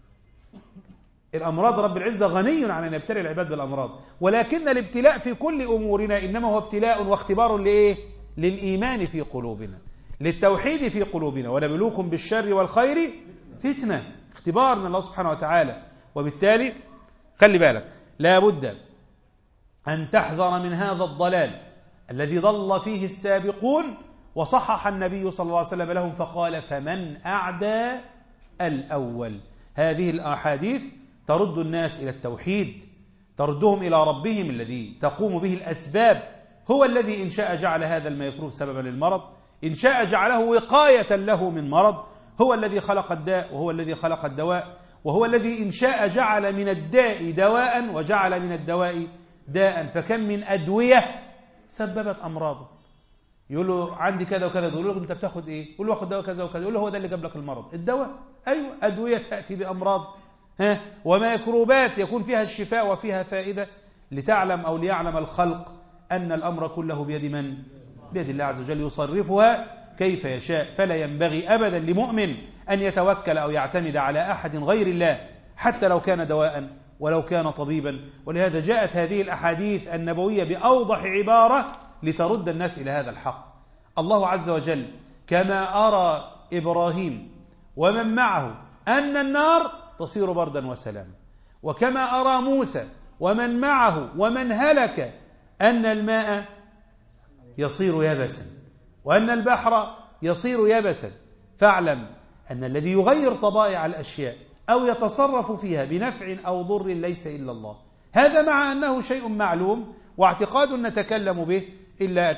الأمراض رب العزة غني عن أن يبتلي العباد بالأمراض، ولكن الابتلاء في كل أمورنا إنما هو ابتلاء واختبار لإيه؟ للإيمان في قلوبنا، للتوحيد في قلوبنا. ونبلوكم بالشر والخير فتنة، اختبار من الله سبحانه وتعالى. وبالتالي خلي بالك، لا بد أن تحذر من هذا الضلال الذي ضل فيه السابقون. وصحح النبي صلى الله عليه وسلم لهم فقال فمن أعدى الأول. هذه الأحاديث ترد الناس إلى التوحيد، تردهم إلى ربهم الذي تقوم به الأسباب. هو الذي إن شاء جعل هذا الميكروب سببا للمرض، إن شاء جعله وقاية له من مرض. هو الذي خلق الداء وهو الذي خلق الدواء، وهو الذي إن شاء جعل من الداء دواء وجعل من الدواء داء. فكم من أدوية سببت أمراضه. يقول له عندي كذا وكذا، يقول له أنت بتاخد إيه؟ يقول له أخذ دواء كذا وكذا، يقول له هو ده اللي جاب لك المرض، الدواء. أيوة، أدوية تأتي بأمراض وميكروبات يكون فيها الشفاء وفيها فائدة، لتعلم أو ليعلم الخلق أن الأمر كله بيد من؟ بيد الله عز وجل، يصرفها كيف يشاء. فلا ينبغي أبدا لمؤمن أن يتوكل أو يعتمد على أحد غير الله، حتى لو كان دواء ولو كان طبيبا. ولهذا جاءت هذه الأحاديث النبوية بأوضح عبارة لترد الناس إلى هذا الحق. الله عز وجل كما أرى إبراهيم ومن معه أن النار تصير بردا وسلاما، وكما أرى موسى ومن معه ومن هلك أن الماء يصير يبسا وأن البحر يصير يبسا، فاعلم أن الذي يغير طبائع الأشياء أو يتصرف فيها بنفع أو ضر ليس إلا الله. هذا مع أنه شيء معلوم واعتقاد نتكلم به، إلا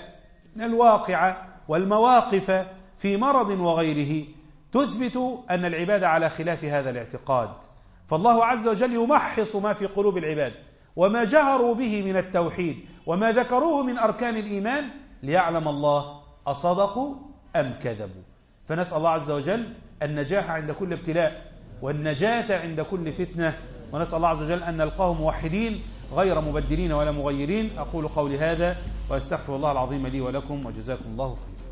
الواقعة والمواقف في مرض وغيره تثبت أن العباد على خلاف هذا الاعتقاد. فالله عز وجل يمحص ما في قلوب العباد وما جهروا به من التوحيد وما ذكروه من أركان الإيمان ليعلم الله أصدقوا أم كذبوا. فنسأل الله عز وجل النجاح عند كل ابتلاء والنجاة عند كل فتنة، ونسأل الله عز وجل أن نلقاه موحدين غير مبدلين ولا مغيرين. أقول قولي هذا وأستغفر الله العظيم لي ولكم، وجزاكم الله خيرا.